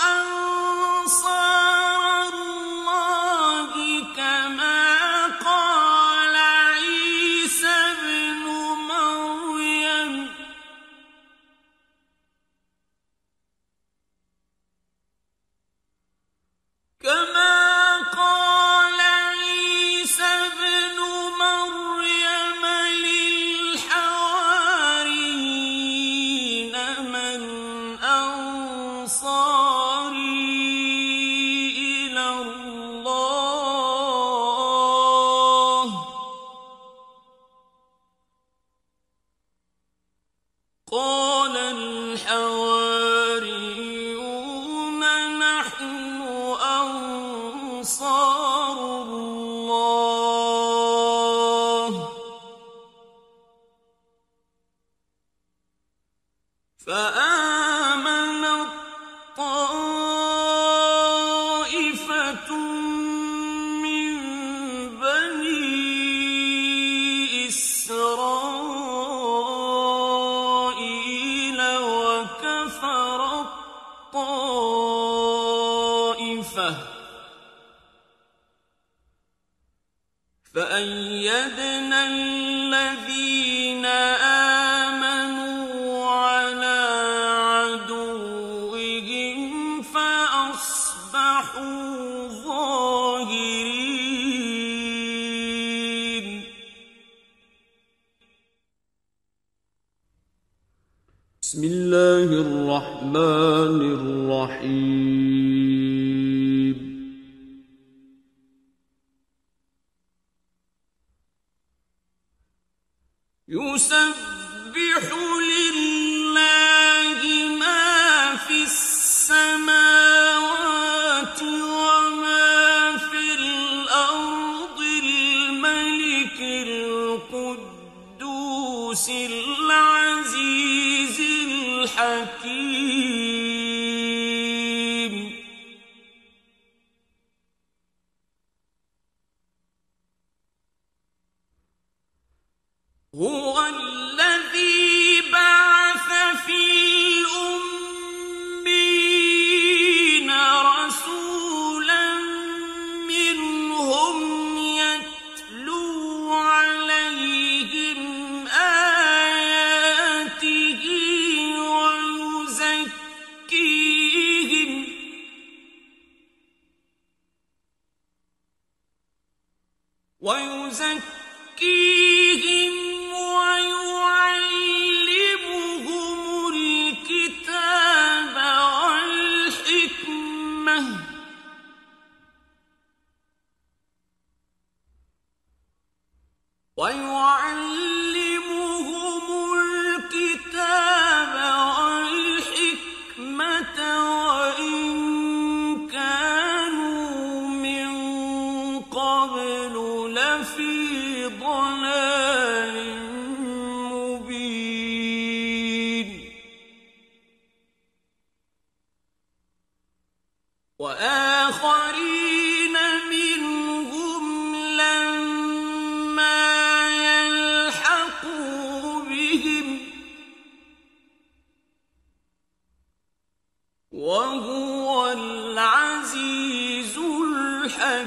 أنصار الله كما قال عيسى ابن مريم للحواريين من أنصاري إلى الله قال الحواريون نحن أنصار الله فآمنت طائفة من بني إسرائيل وكفرت طائفة فأيدنا الذين آمنوا على عدوهم فأصبحوا ظاهرين بسم الله الرحمن الرحيم يسبح لله ما في السماوات وما في الأرض الملك القدوس العزيز الحكيم هو الذي بعث في الأميين رسولا منهم يتلو عليهم آياته ويزكيهم ويعلمهم الكتاب والحكمة ويعلمهم الكتاب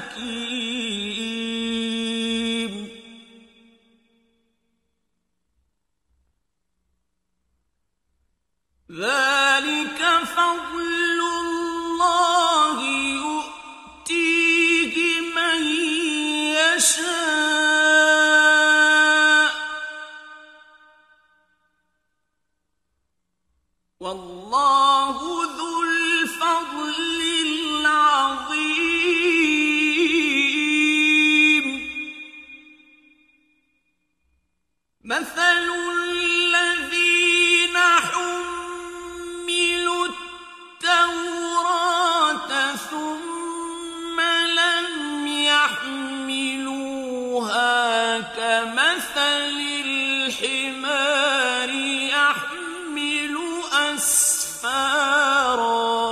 حكيم ذلك فضل الله يؤتيه من يشاء والله ذو الفضل العظيم مثل الذين حملوا التوراة ثم لم يحملوها كمثل الحمار يحمل أسفارا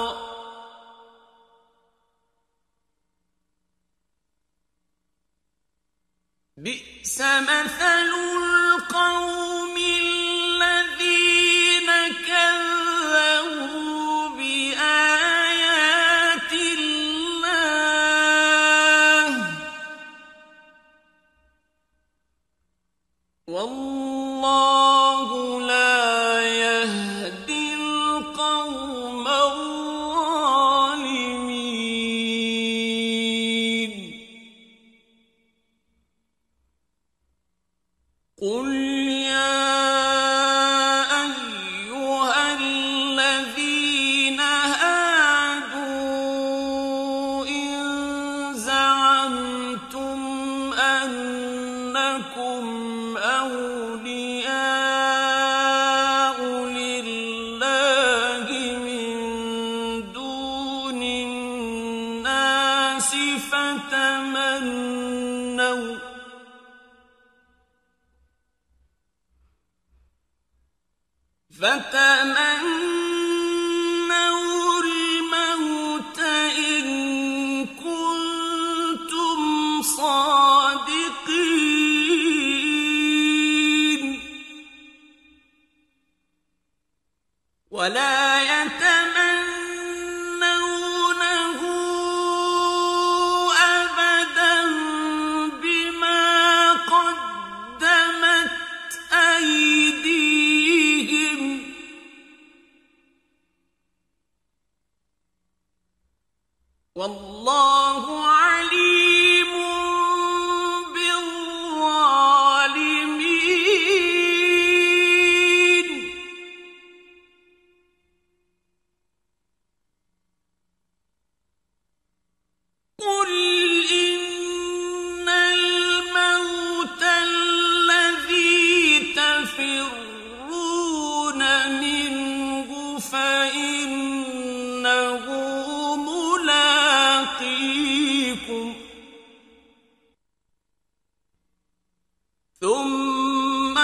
بئس مثل القوم الذين كذبوا بآيات الله والله لا يهدي القوم الظالمين قل يا أيها الذين هادوا إن زعمتم أنكم أولياء لله من دون الناس فتمنوا الموت إن كنتم صادقين ولا يتمنونه أبدا بما قدمت أيديهم والله عليم بالظالمين قل إن الموت الذي تفرون منه فإنه ملاقيكم ثم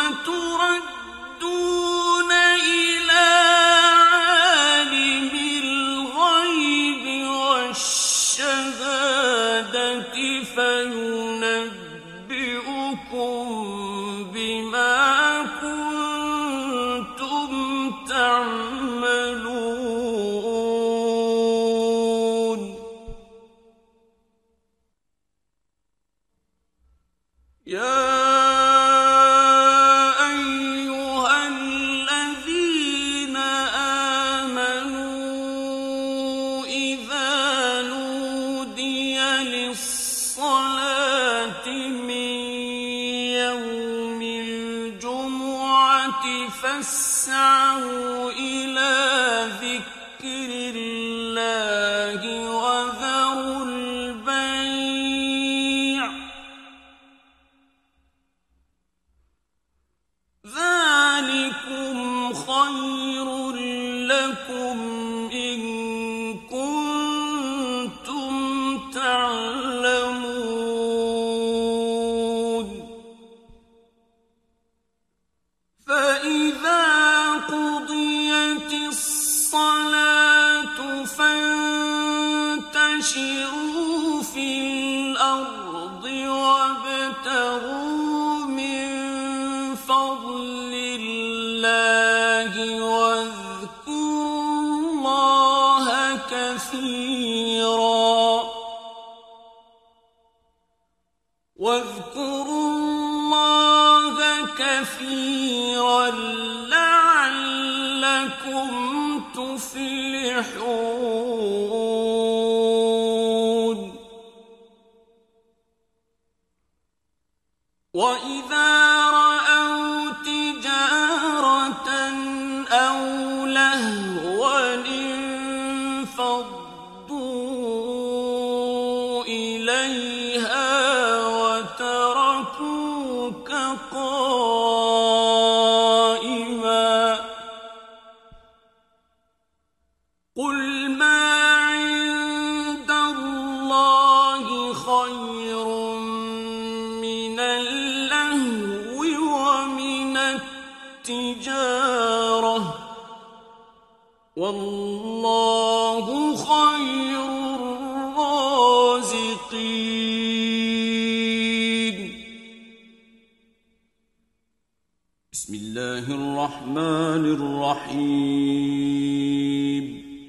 تردون إلى عالم الغيب والشهادة فينبئكم بما كنتم تعملون يا أيها الذين آمنوا إذا نودي للصلاة من يوم الجمعة فاسعوا إلى ذكر الله وذروا البيع ذلكم خير لكم إن كنتم تعلمون فإذا قضيت الصلاة فانتشروا في الأرض وابتغوا من فضل الله واذكروا الله كثيرا كثيرا لعلكم تفلحون وإذا رأوا تجارة أو لهوا انفضوا إليها وتركوك قائما قل ما عند الله خير من اللهو ومن التجارة والله خير الرازقين. بسم الله الرحمن الرحيم.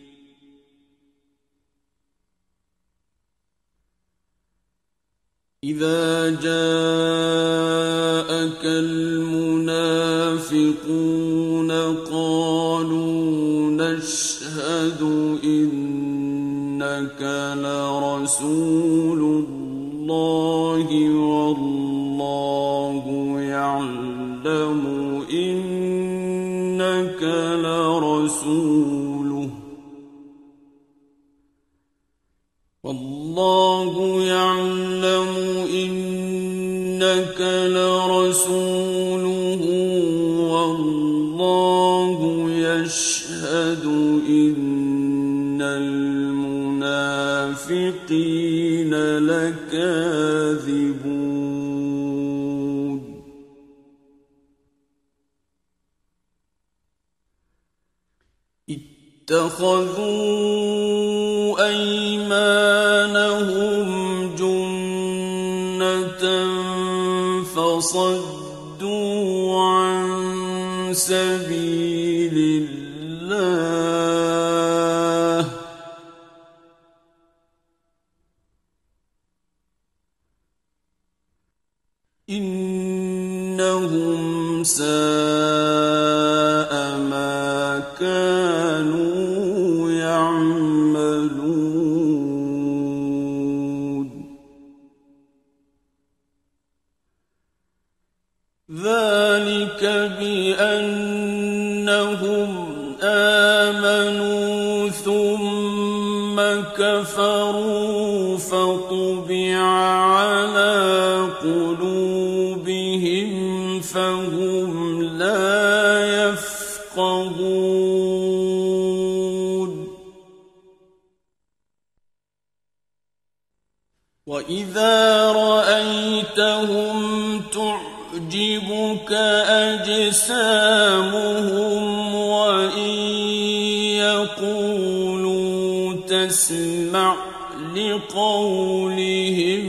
إذا جاءك المنافقون قالوا نشهد إنك لرسول الله والله يعلم إنك لرسوله والله يعلم إنك لرسوله والله يشهد إن المنافقين لكاذبون. اتخذوا أيمانهم جنة فصدوا عن سبيل الله إنهم ساء ما كانوا يعملون. ذلك بأنهم آمنوا ثم كفروا فطبع على قلوبهم فهم لا يفقهون. وإذا رأيتهم تعجبك أجسامهم وإن يقولوا تسمع لقولهم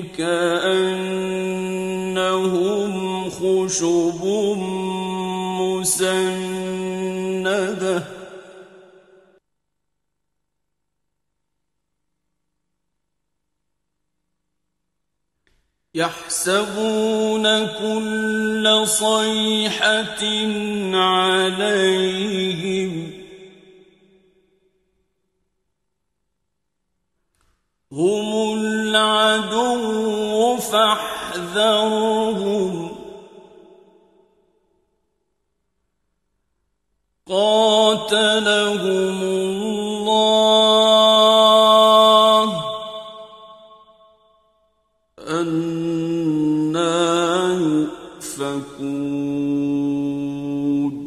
كأنهم خشب مسندة يحسبون كل صيحة عليهم هم العدو فاحذرهم قاتلهم الله أنى يؤفكون.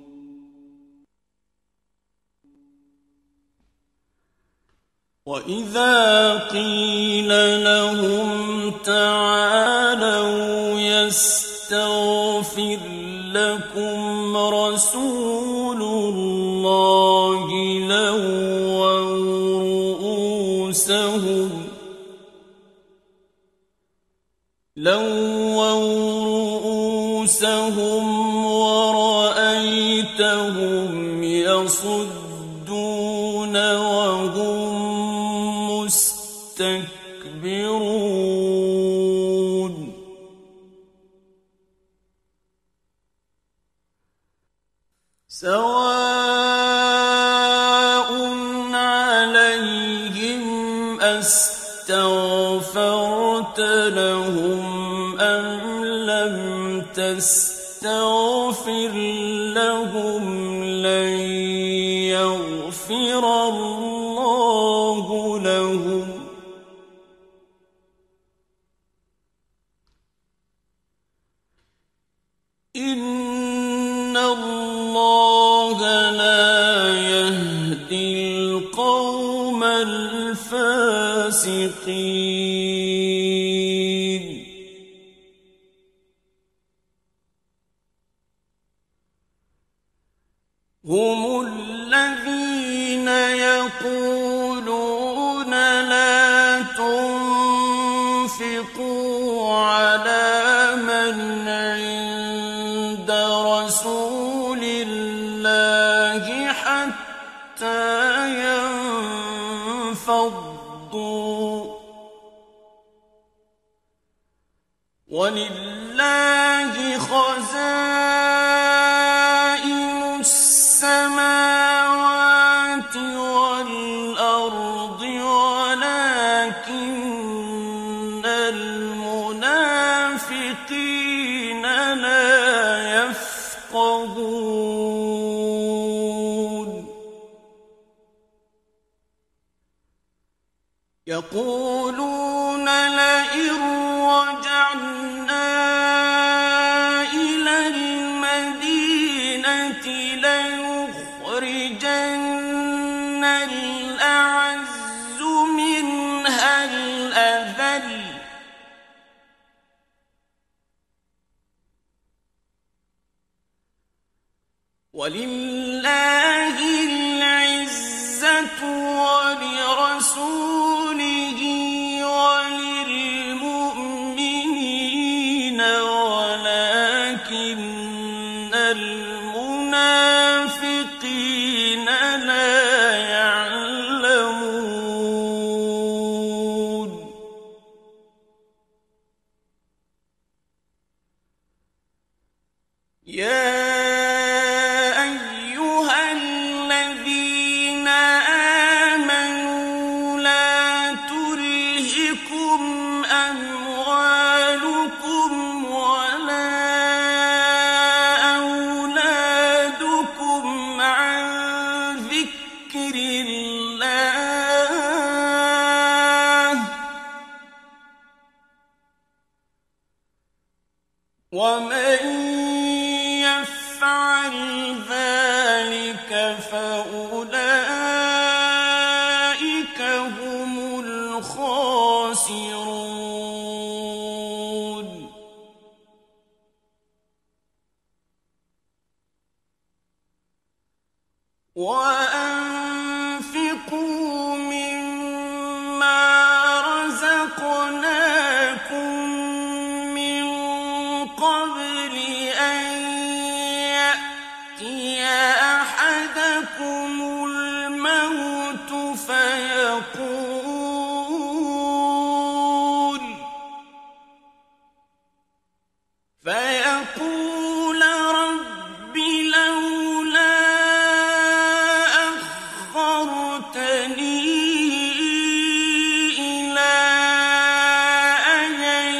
وإذا قيل لهم تعالوا يستغفر لكم رسول الله لووا رؤوسهم ورأيتهم يصدون وهم مستكبرون. سواء عليهم أستغفرت لهم أم لم تستغفر لهم لن يغفر الله لهم إن الله لا يهدي القوم الفاسقين هم الذين يقولون لا تنفقوا على من عند رسول الله حتى ينفضوا ولله خزائن السماوات والأرض ولكن المنافقين لا يفقهون يقولون لئن رجعنا إلى المدينة ليخرجن الأعز منها الأذل ولله العزة ولرسوله وللمؤمنين ولكن المنافقين لا يعلمون يا أيها الذين آمنوا لا تلهكم أموالكم ولا أولادكم عن ذكر الله ومن يفعل ذلك فأولئك هم الخاسرون وأنفقوا مما رزقناكم من قبل أن يأتي أحدكم الموت فيقول رب لولا أخرتني إلى أجل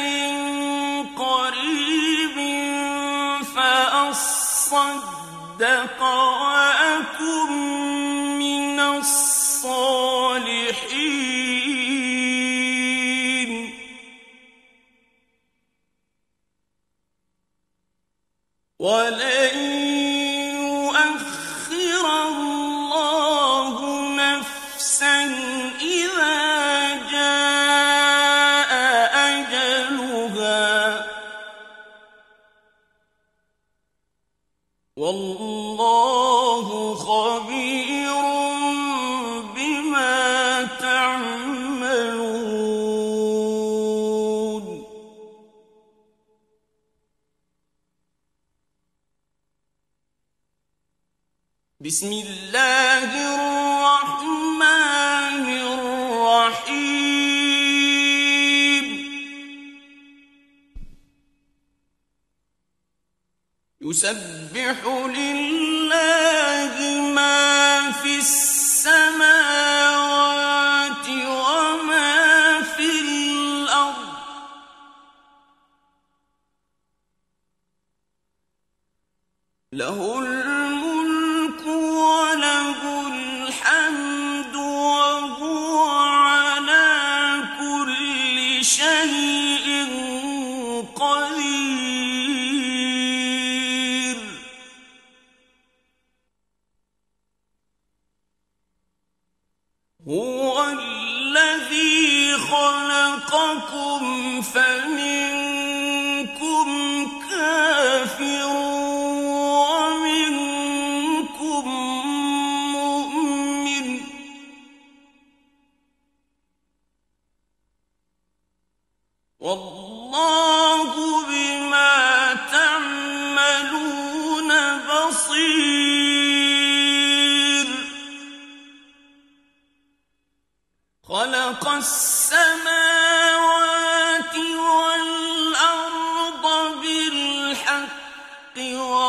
قريب فأصدق وأكن من الصالحين ولن يؤخر الله نفسا إذا جاء أجلها والله خبير بما تعملون بسم الله الرحمن الرحيم يسبح لله له الملك وله الحمد وهو على كل شيء قدير. هو الذي خلقكم فمنكم كافر ومنكم مؤمن، والله بما تعملون بصير. خلق السماوات والأرض بالحق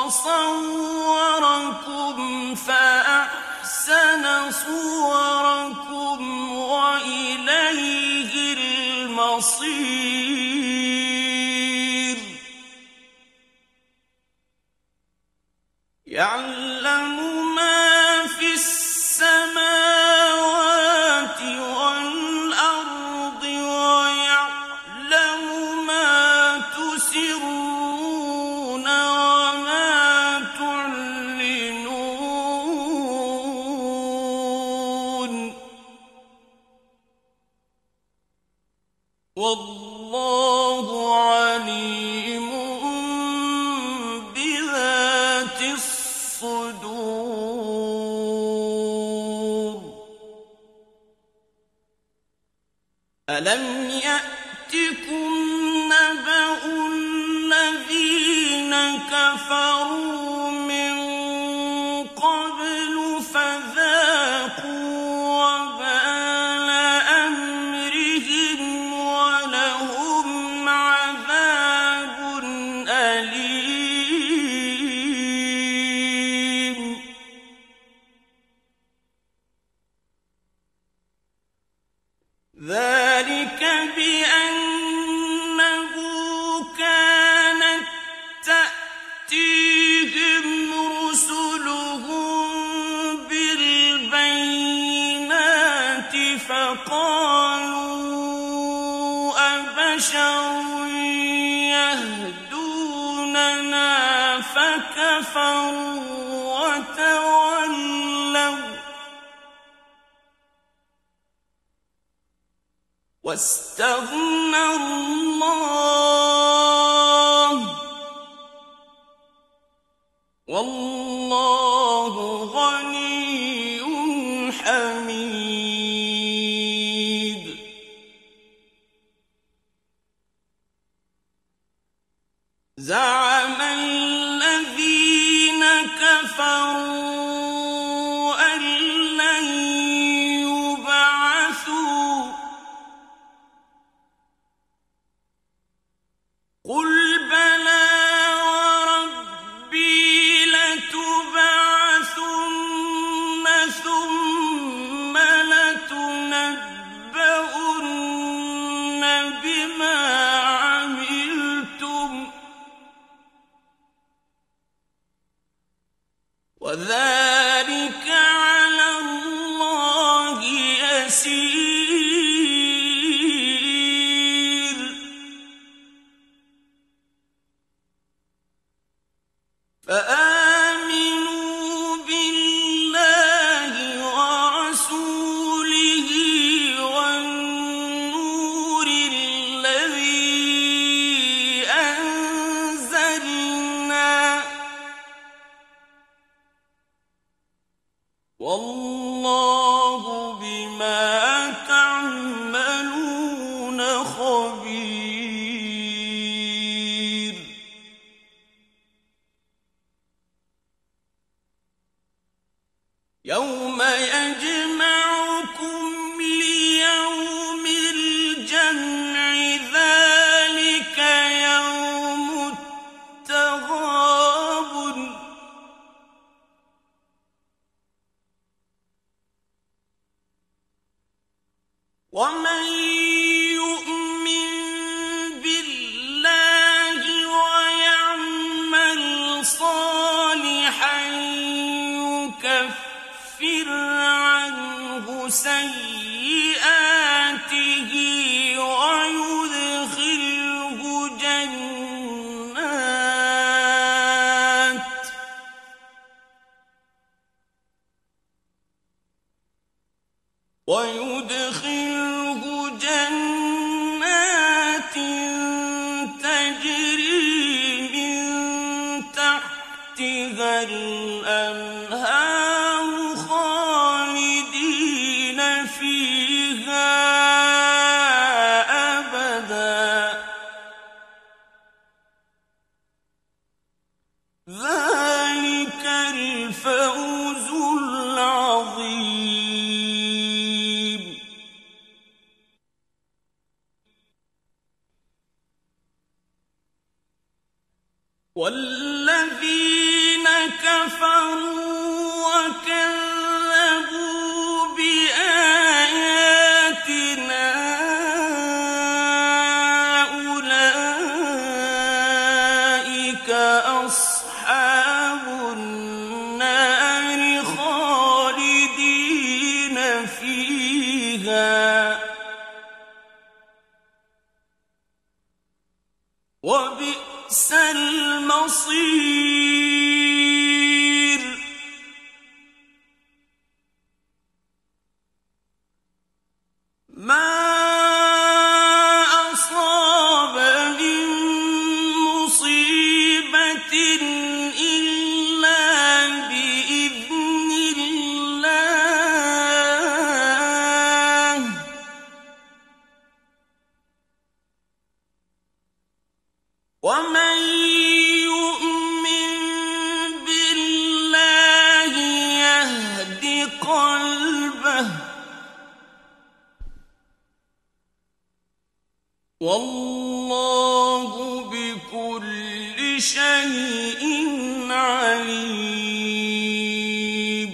وصوركم فأحسن صوركم وإليه المصير. يعلم ما في السماوات والأرض ويعلم ما تسرون وما تعلنون، والله عليم بذات الصدور. ألم يأتكم نبأ الذين كفروا من قبل فذاقوا وبال أمرهم ولهم عذاب أليم. ذلك بأنه كانت تأتيهم رسلهم بالبينات فقالوا أبشر يهدوننا فكفروا وتولوا واستغنى الله والله غني حميد. زعم الذين كفروا أن لن يبعثوا، قل بلى وربي لتبعثن ثم لتنبؤن بما عملتم وذلك على الله يسير. فآمنوا بالله ورسوله والنور الذي أنزلنا، والله بما تعملون خبير. يوم يجمعكم ليوم الجمع ذلك يوم التغابن، ومن يؤمن بالله ويعمل صالحا ويدخله جنات تجري من تحتها الأنهار خالدين فيها أبدا ذلك الفوز العظيم. والذين كفروا وكذبوا بآياتنا أولئك أصحاب النار خالدين فيها وبئس المصير. ما أصاب من مصيبة إلا بإذن الله ومن يؤمن بالله يهد قلبه والله بكل شيء عليم.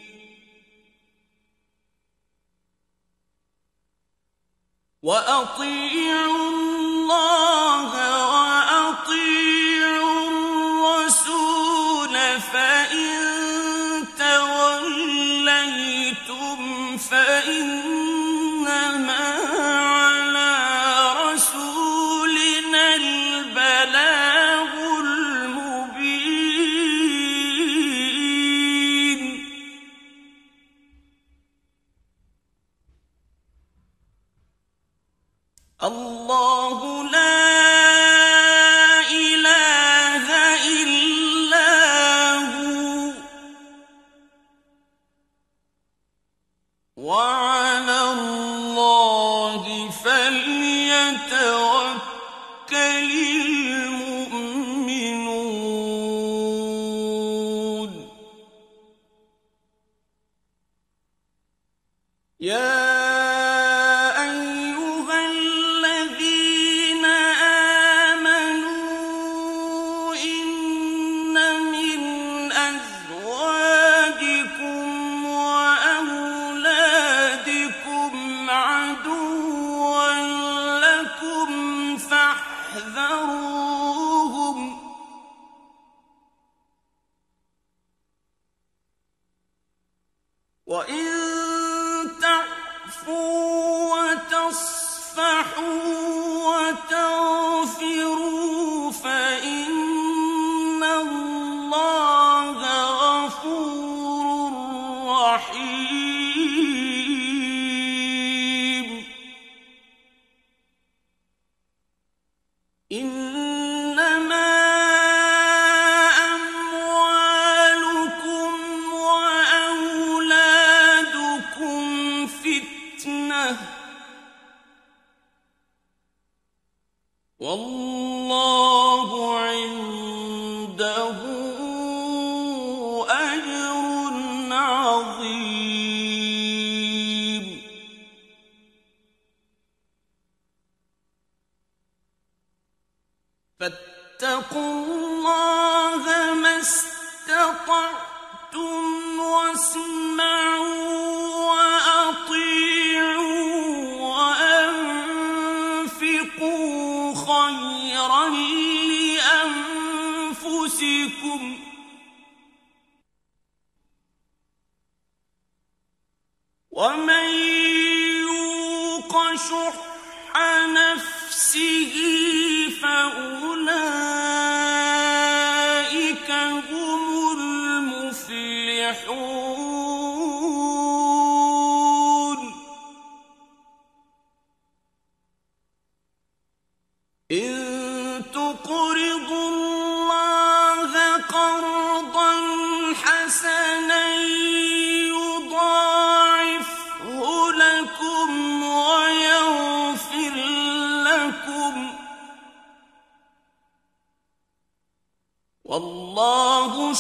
وأطيعوا الله وأطيعوا الرسول فإن توليتم فإنما على رسولنا البلاغ المبين. الله لا إله إلا هو وعلى الله فليتوكل المؤمنون. يا وإن تعفوا وتصفحوا وتغفروا فإن الله غفور رحيم. إنما والله عنده أجر عظيم. فاتقوا الله ما استطعتم واسمعوا وأطيعوا وأنفقوا خيرا لأنفسكم ومن يوق شح نفسه فأولئك هم المفلحون.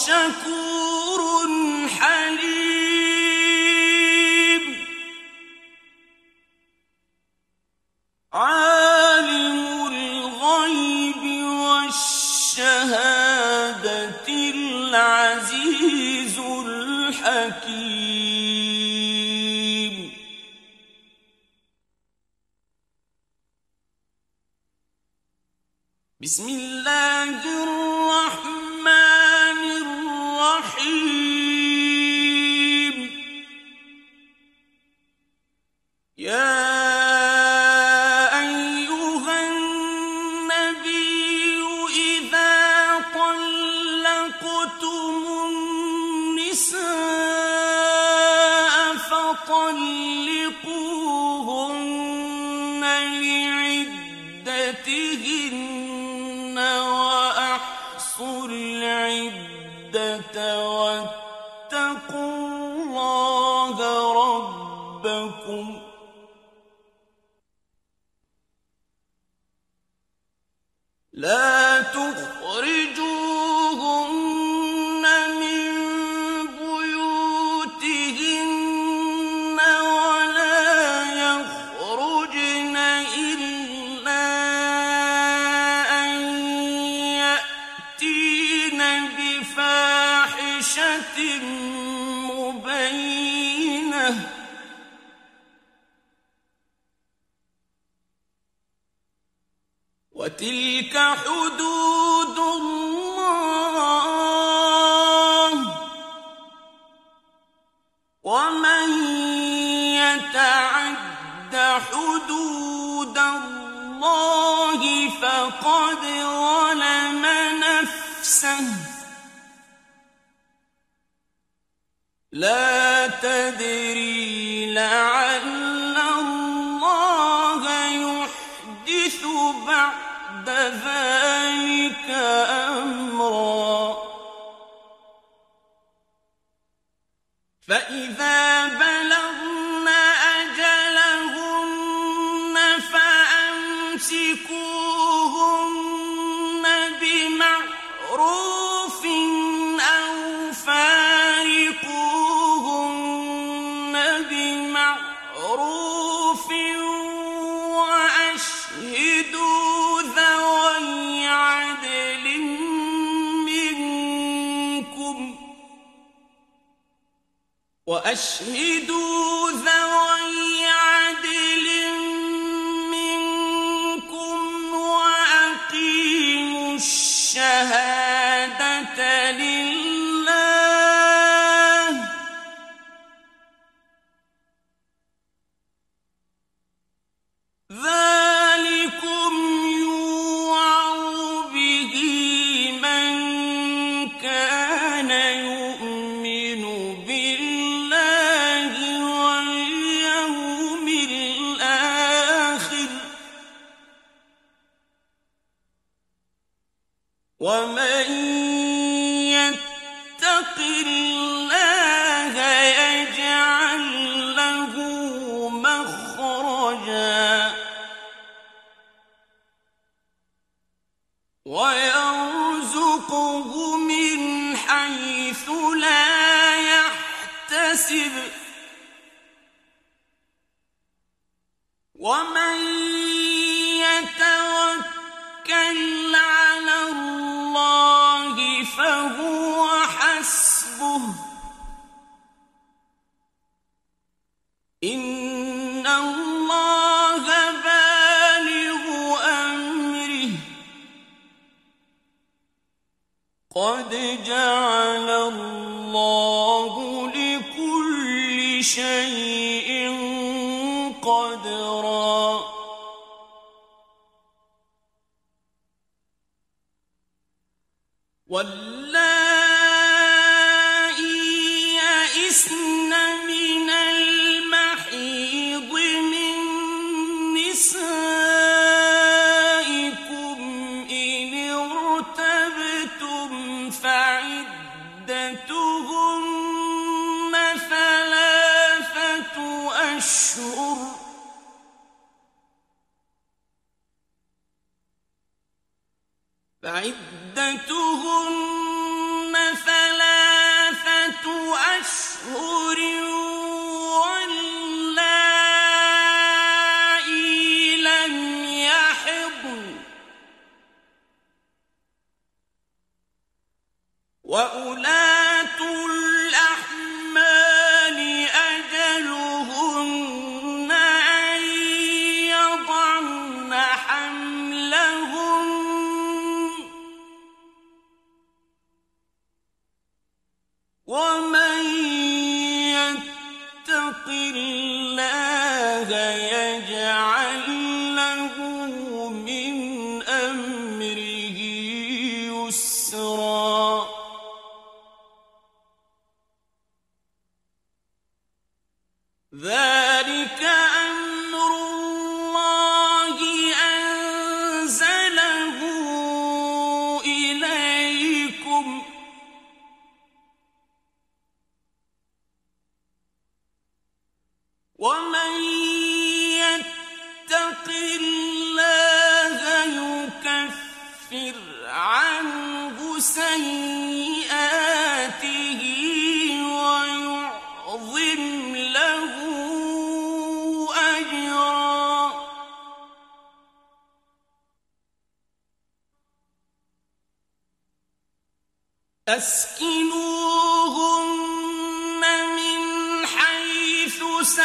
شكور حليم عالم الغيب والشهادة العزيز الحكيم بسم الله الرحمن الرحيم يا أيها النبي إذا طلقتم النساء فطلقوهن لعدتهن وأحصوا العدة واتقوا الله ربكم لا تخرجوهن من بيوتهن ولا يخرجن إلا أن يأتين بفاحشة مبينة وتلك حدود الله ومن يتعد حدود الله فقد ظلم نفسه لا تدري لعل الله يحدث بعد ذلك أمرا فإذا بلغن أجلهن فأمسكوهن بمعروف أو فارقوهن بمعروف وأشهدوا ذوي عدل منكم وأقيموا الشهادة لله ذلكم يوعظ به من كان يؤمن بالله واليوم الآخر ومن يتق الله يجعل له مخرجا ويرزقه من حيث لا يحتسب ومن يتوكل على الله فهو حسبه إن الله بالغ أمره قد جعل الله لكل شيء قدرا واللائي يئسن من المحيض من نسائكم إن ارتبتم فعدتهن 3 أشهر فعدتهن 3 ومن يتق الله يجعل له من أمره يسرا ذلك أمر الله أنزله إليكم ومن يتق الله يكفر عنه سيئاته ويعظم له أجرا أسكنوهن من حيث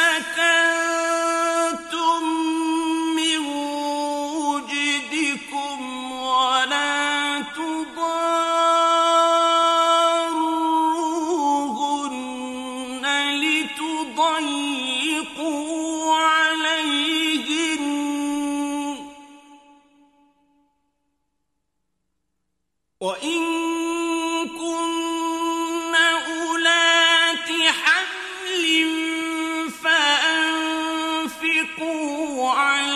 سكنتم من وجدكم ولا تضاروهن لتضيقوا عليهن وإن كن أولات حمل فأنفقوا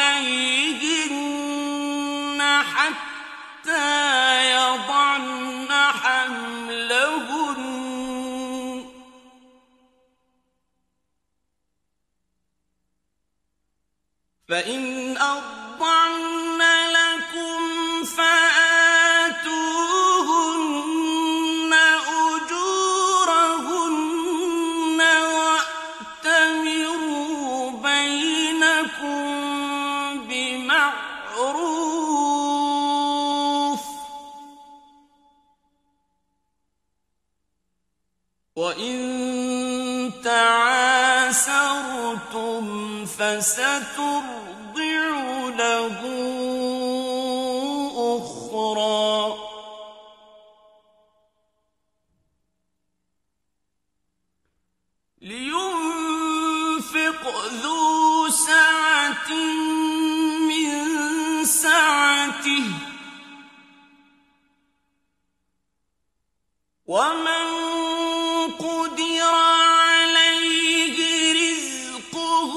عليهن حتى يضعن حملهن فإن أرضعن لكم فآتوهن أجورهن وأتمروا بينكم بمعروف وإن تعاسرتم فسترضع له أخرى لينفق ذو سعة من سعته ومن قدر عليه رزقه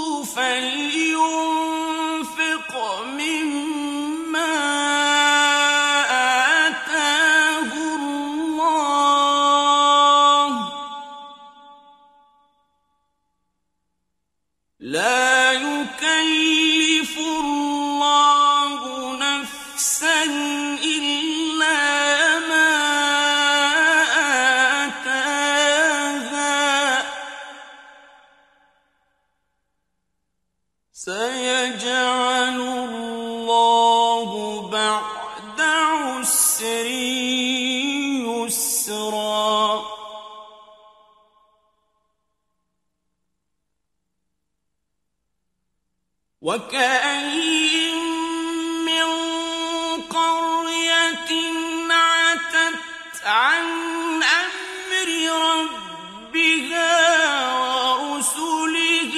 فلينفق مما آتاه الله لا يكلف الله نفسا إلا ما آتاها سيجعل الله بعد عسر يسرا وكأين من قرية عتت عن أمر ربها ورسله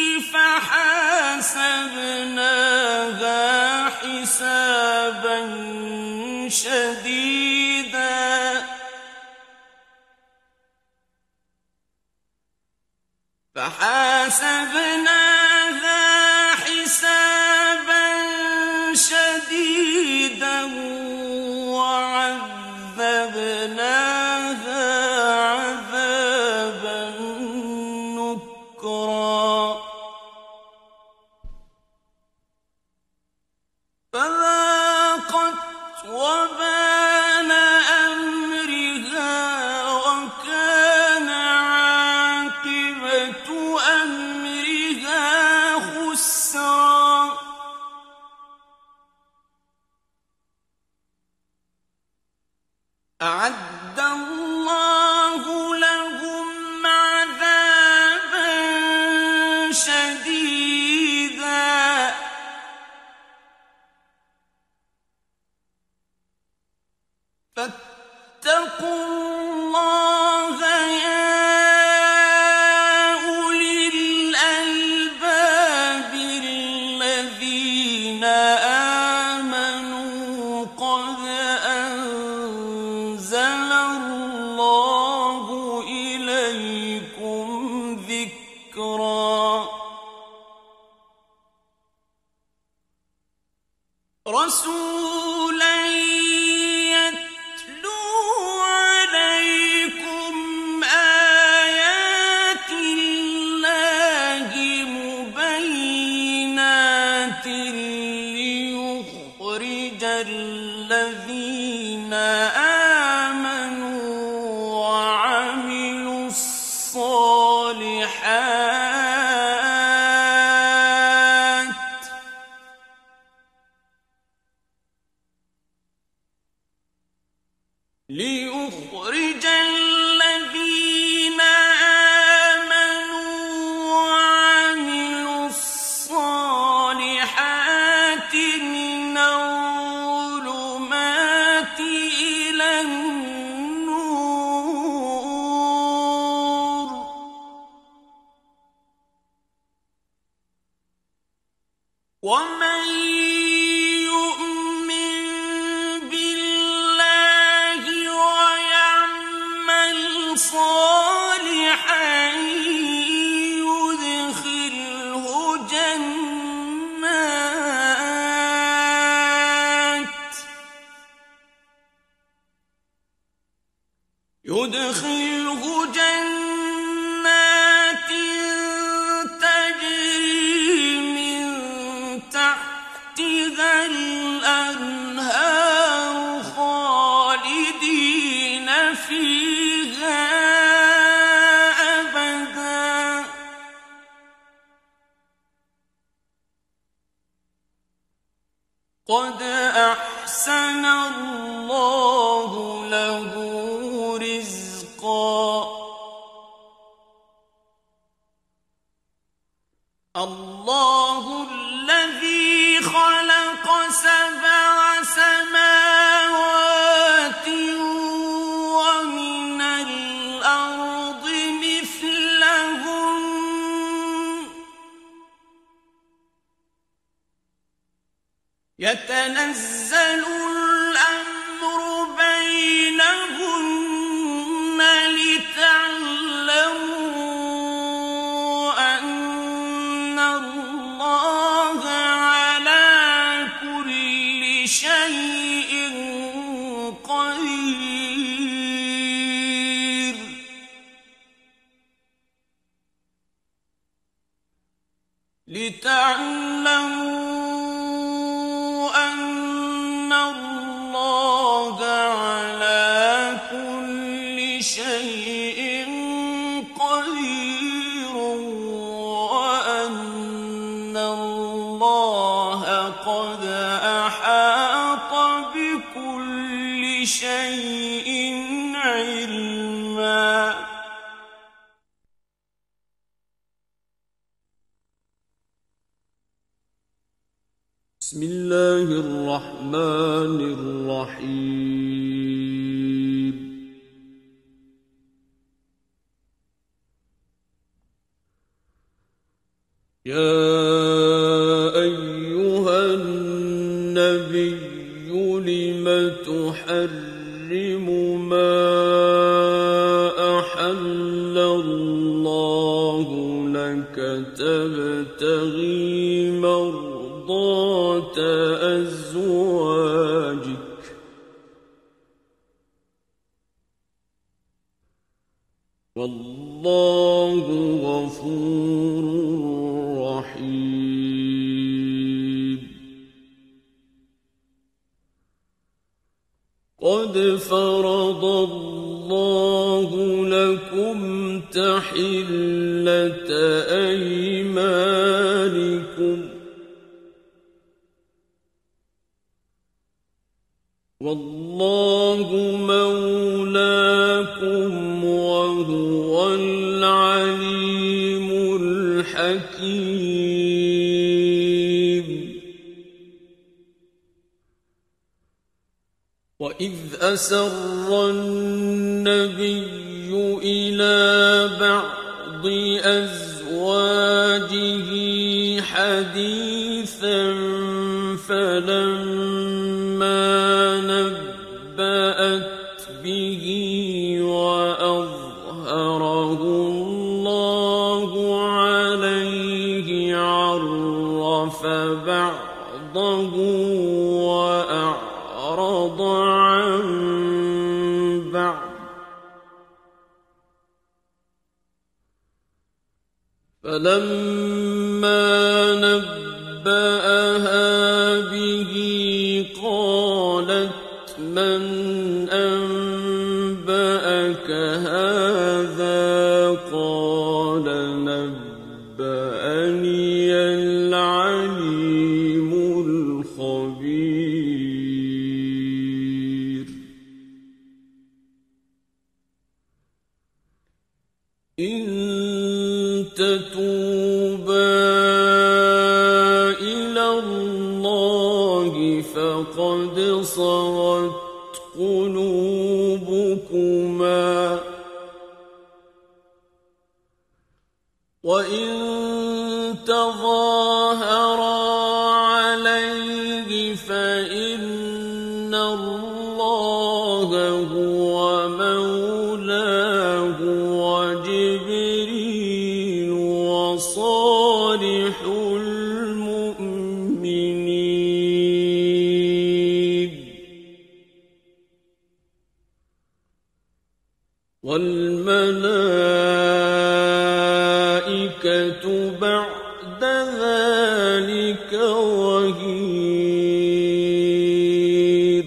فحاسبناها حسابا شديدا وعذبناها عذابا نكرا فذاقت وبال أمرها وكان عاقبة أمرها ومن يؤمن بالله ويعمل صالحا يدخله جنات تجري من تحتها الأنهار خالدين فيها أبدا قد أحسن الله له الله الذي خلق 7 سماوات ومن الأرض مثلهن يتنزل الأمر بينهن لتعلموا أن الله على كل شيء قدير لتعلموا أن الله على كل شيء قدير وأن الله قد أحاط بكل شيء علما بسم الله الرحمن الرحيم يا أيها النبي لم تحرم ما أحل الله لك تبتغي مرضات أزواجك والله غفور رحيم قد فرض الله لكم تحلة أيمانكم والله مولاكم وهو العليم الحكيم وإذ أسر النبي إلى بعض أزواجه حديثا فلما نبأت به وأظهره الله عليه عرف بعضه وأعرض عن بعض فلما نبأها به قالت من أنبأك هذا قال نبأني العليم الخبير إن تتوبا إلى الله فقد صغت قلوبكما وإن تظاهرا وجبريل وصالح المؤمنين والملائكة بعد ذلك ظهير.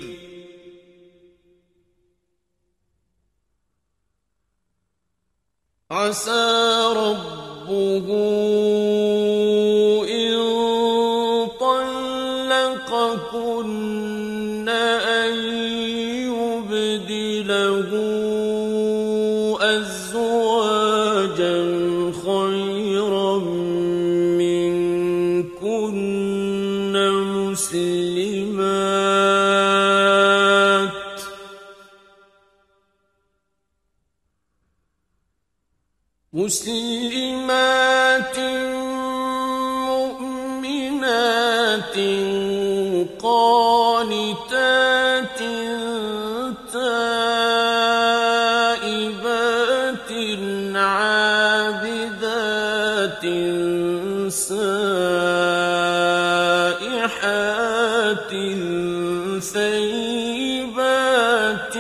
عسى ربه إن طلقكن أن يبدله أزواجا خيرا منكن مسلمات مؤمنات قانتات تائبات عابدات سائحات ثيبات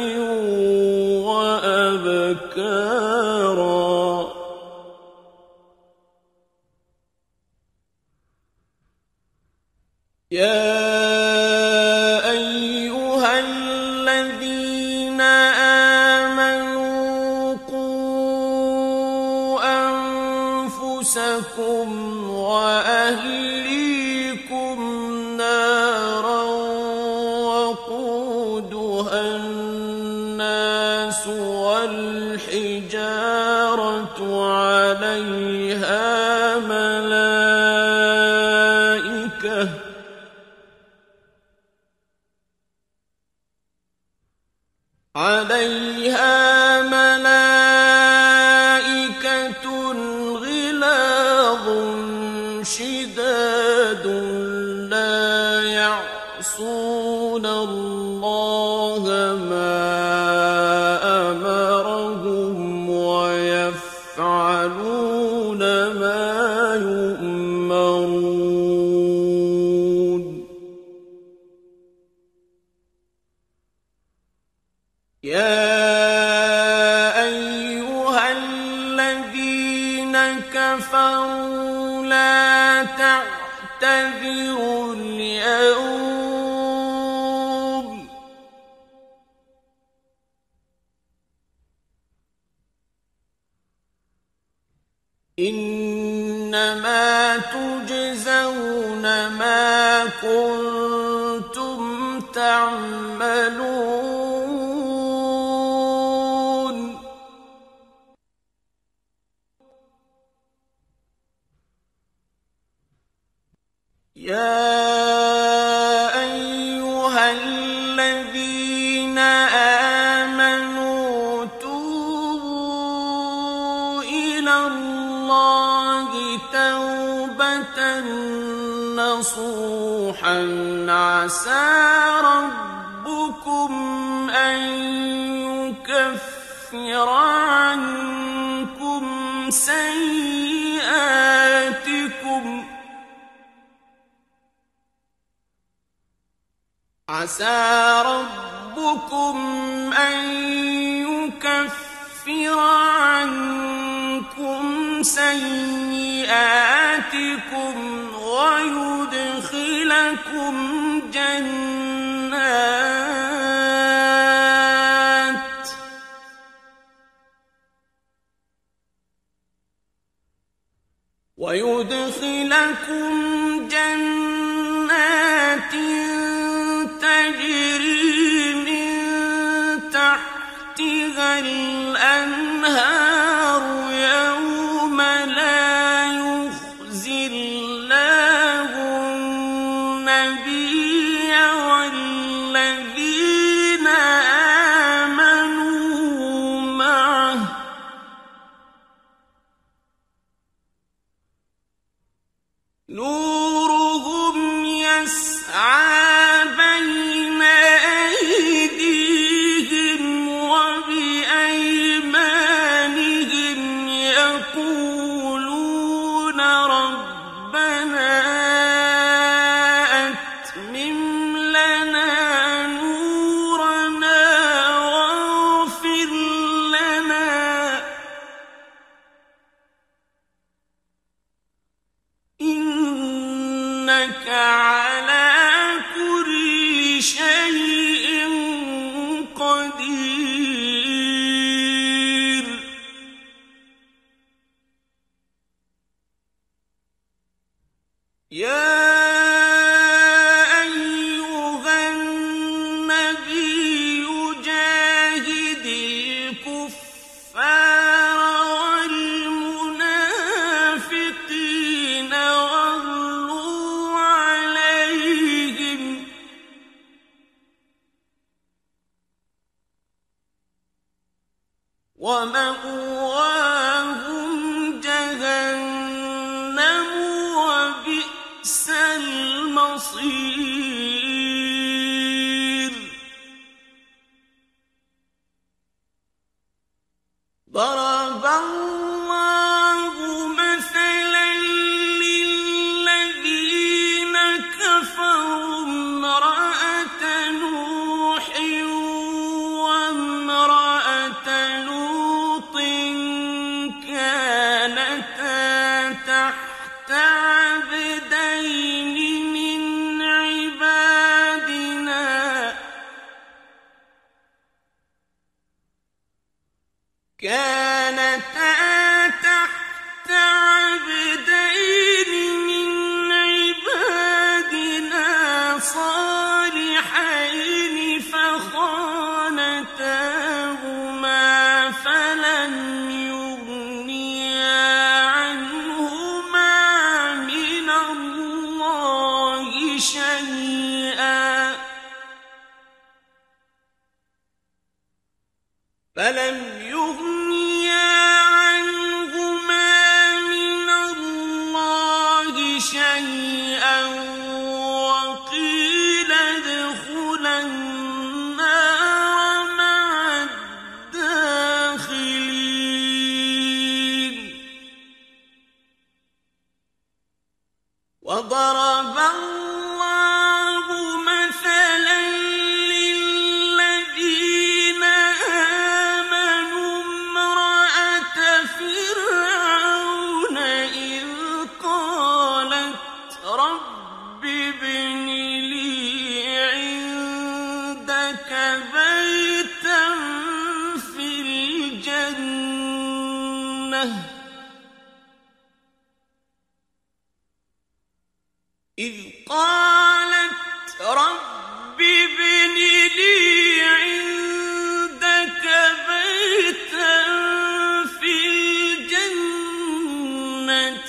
وأبكارا. يا أيها الذين آمنوا قوا أنفسكم وأهليكم نارا وقودها الناس والحجارة عليها ملائكة غلاظ شداد لا يعصون الله ما أمرهم ويفعلون ما يؤمرون. يا أيها الذين كفروا لا تعتذروا اليوم إنما تجزون ما كنتم تعملون. يا أيها الذين آمنوا توبوا إلى الله توبة نصوحا عسى ربكم أن يكفر عنكم سيئاتكم عسى ربكم أن يكفر عنكم سيئاتكم ويدخلكم جنات تجري من تحتها الأنهار يوم لا يخزي الله النبي والذين آمنوا معه نورهم يسعى بين أيديهم وبأيمانهم يقولون ربنا أتمم لنا نورنا واغفر لنا إنك على كل شيء قدير. يا أيها النبي جاهد الكفار والمنافقين واغلظ عليهم ومأواهم جهنم وبئس المصير. ضرب الله مثلا للذين كفروا امرأة نوح وامرأة لوط كانتا تحت عبدين من عبادنا صالحين فخانتاهما فلم يغنيا عنهما من الله شيئا وقيل ادخلا النار مع الداخلين. وضرب الله مثلا للذين آمنوا امرأة فرعون إذ قالت رب ابن لي عندك بيتا في الجنة إذ قالت رب ابن لي عندك بيتا في الجنة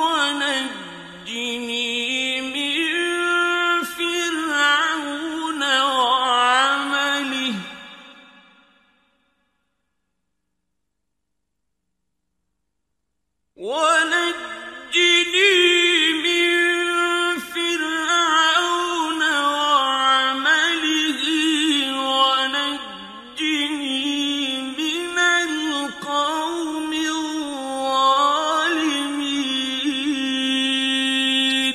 ونجني من فرعون وعمله ونجني من القوم الظالمين.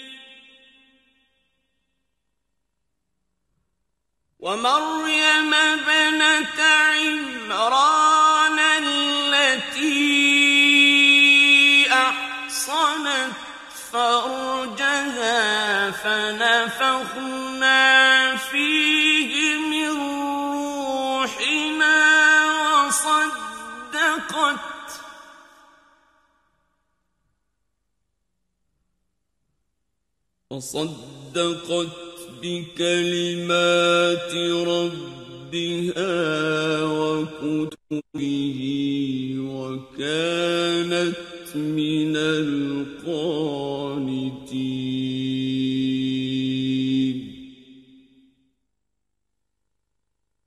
ومريم ابنة عمران التي أحصنت فرجها فنفخنا فيه من روحنا وصدقت بكلمات ربها وكتبه وكانت من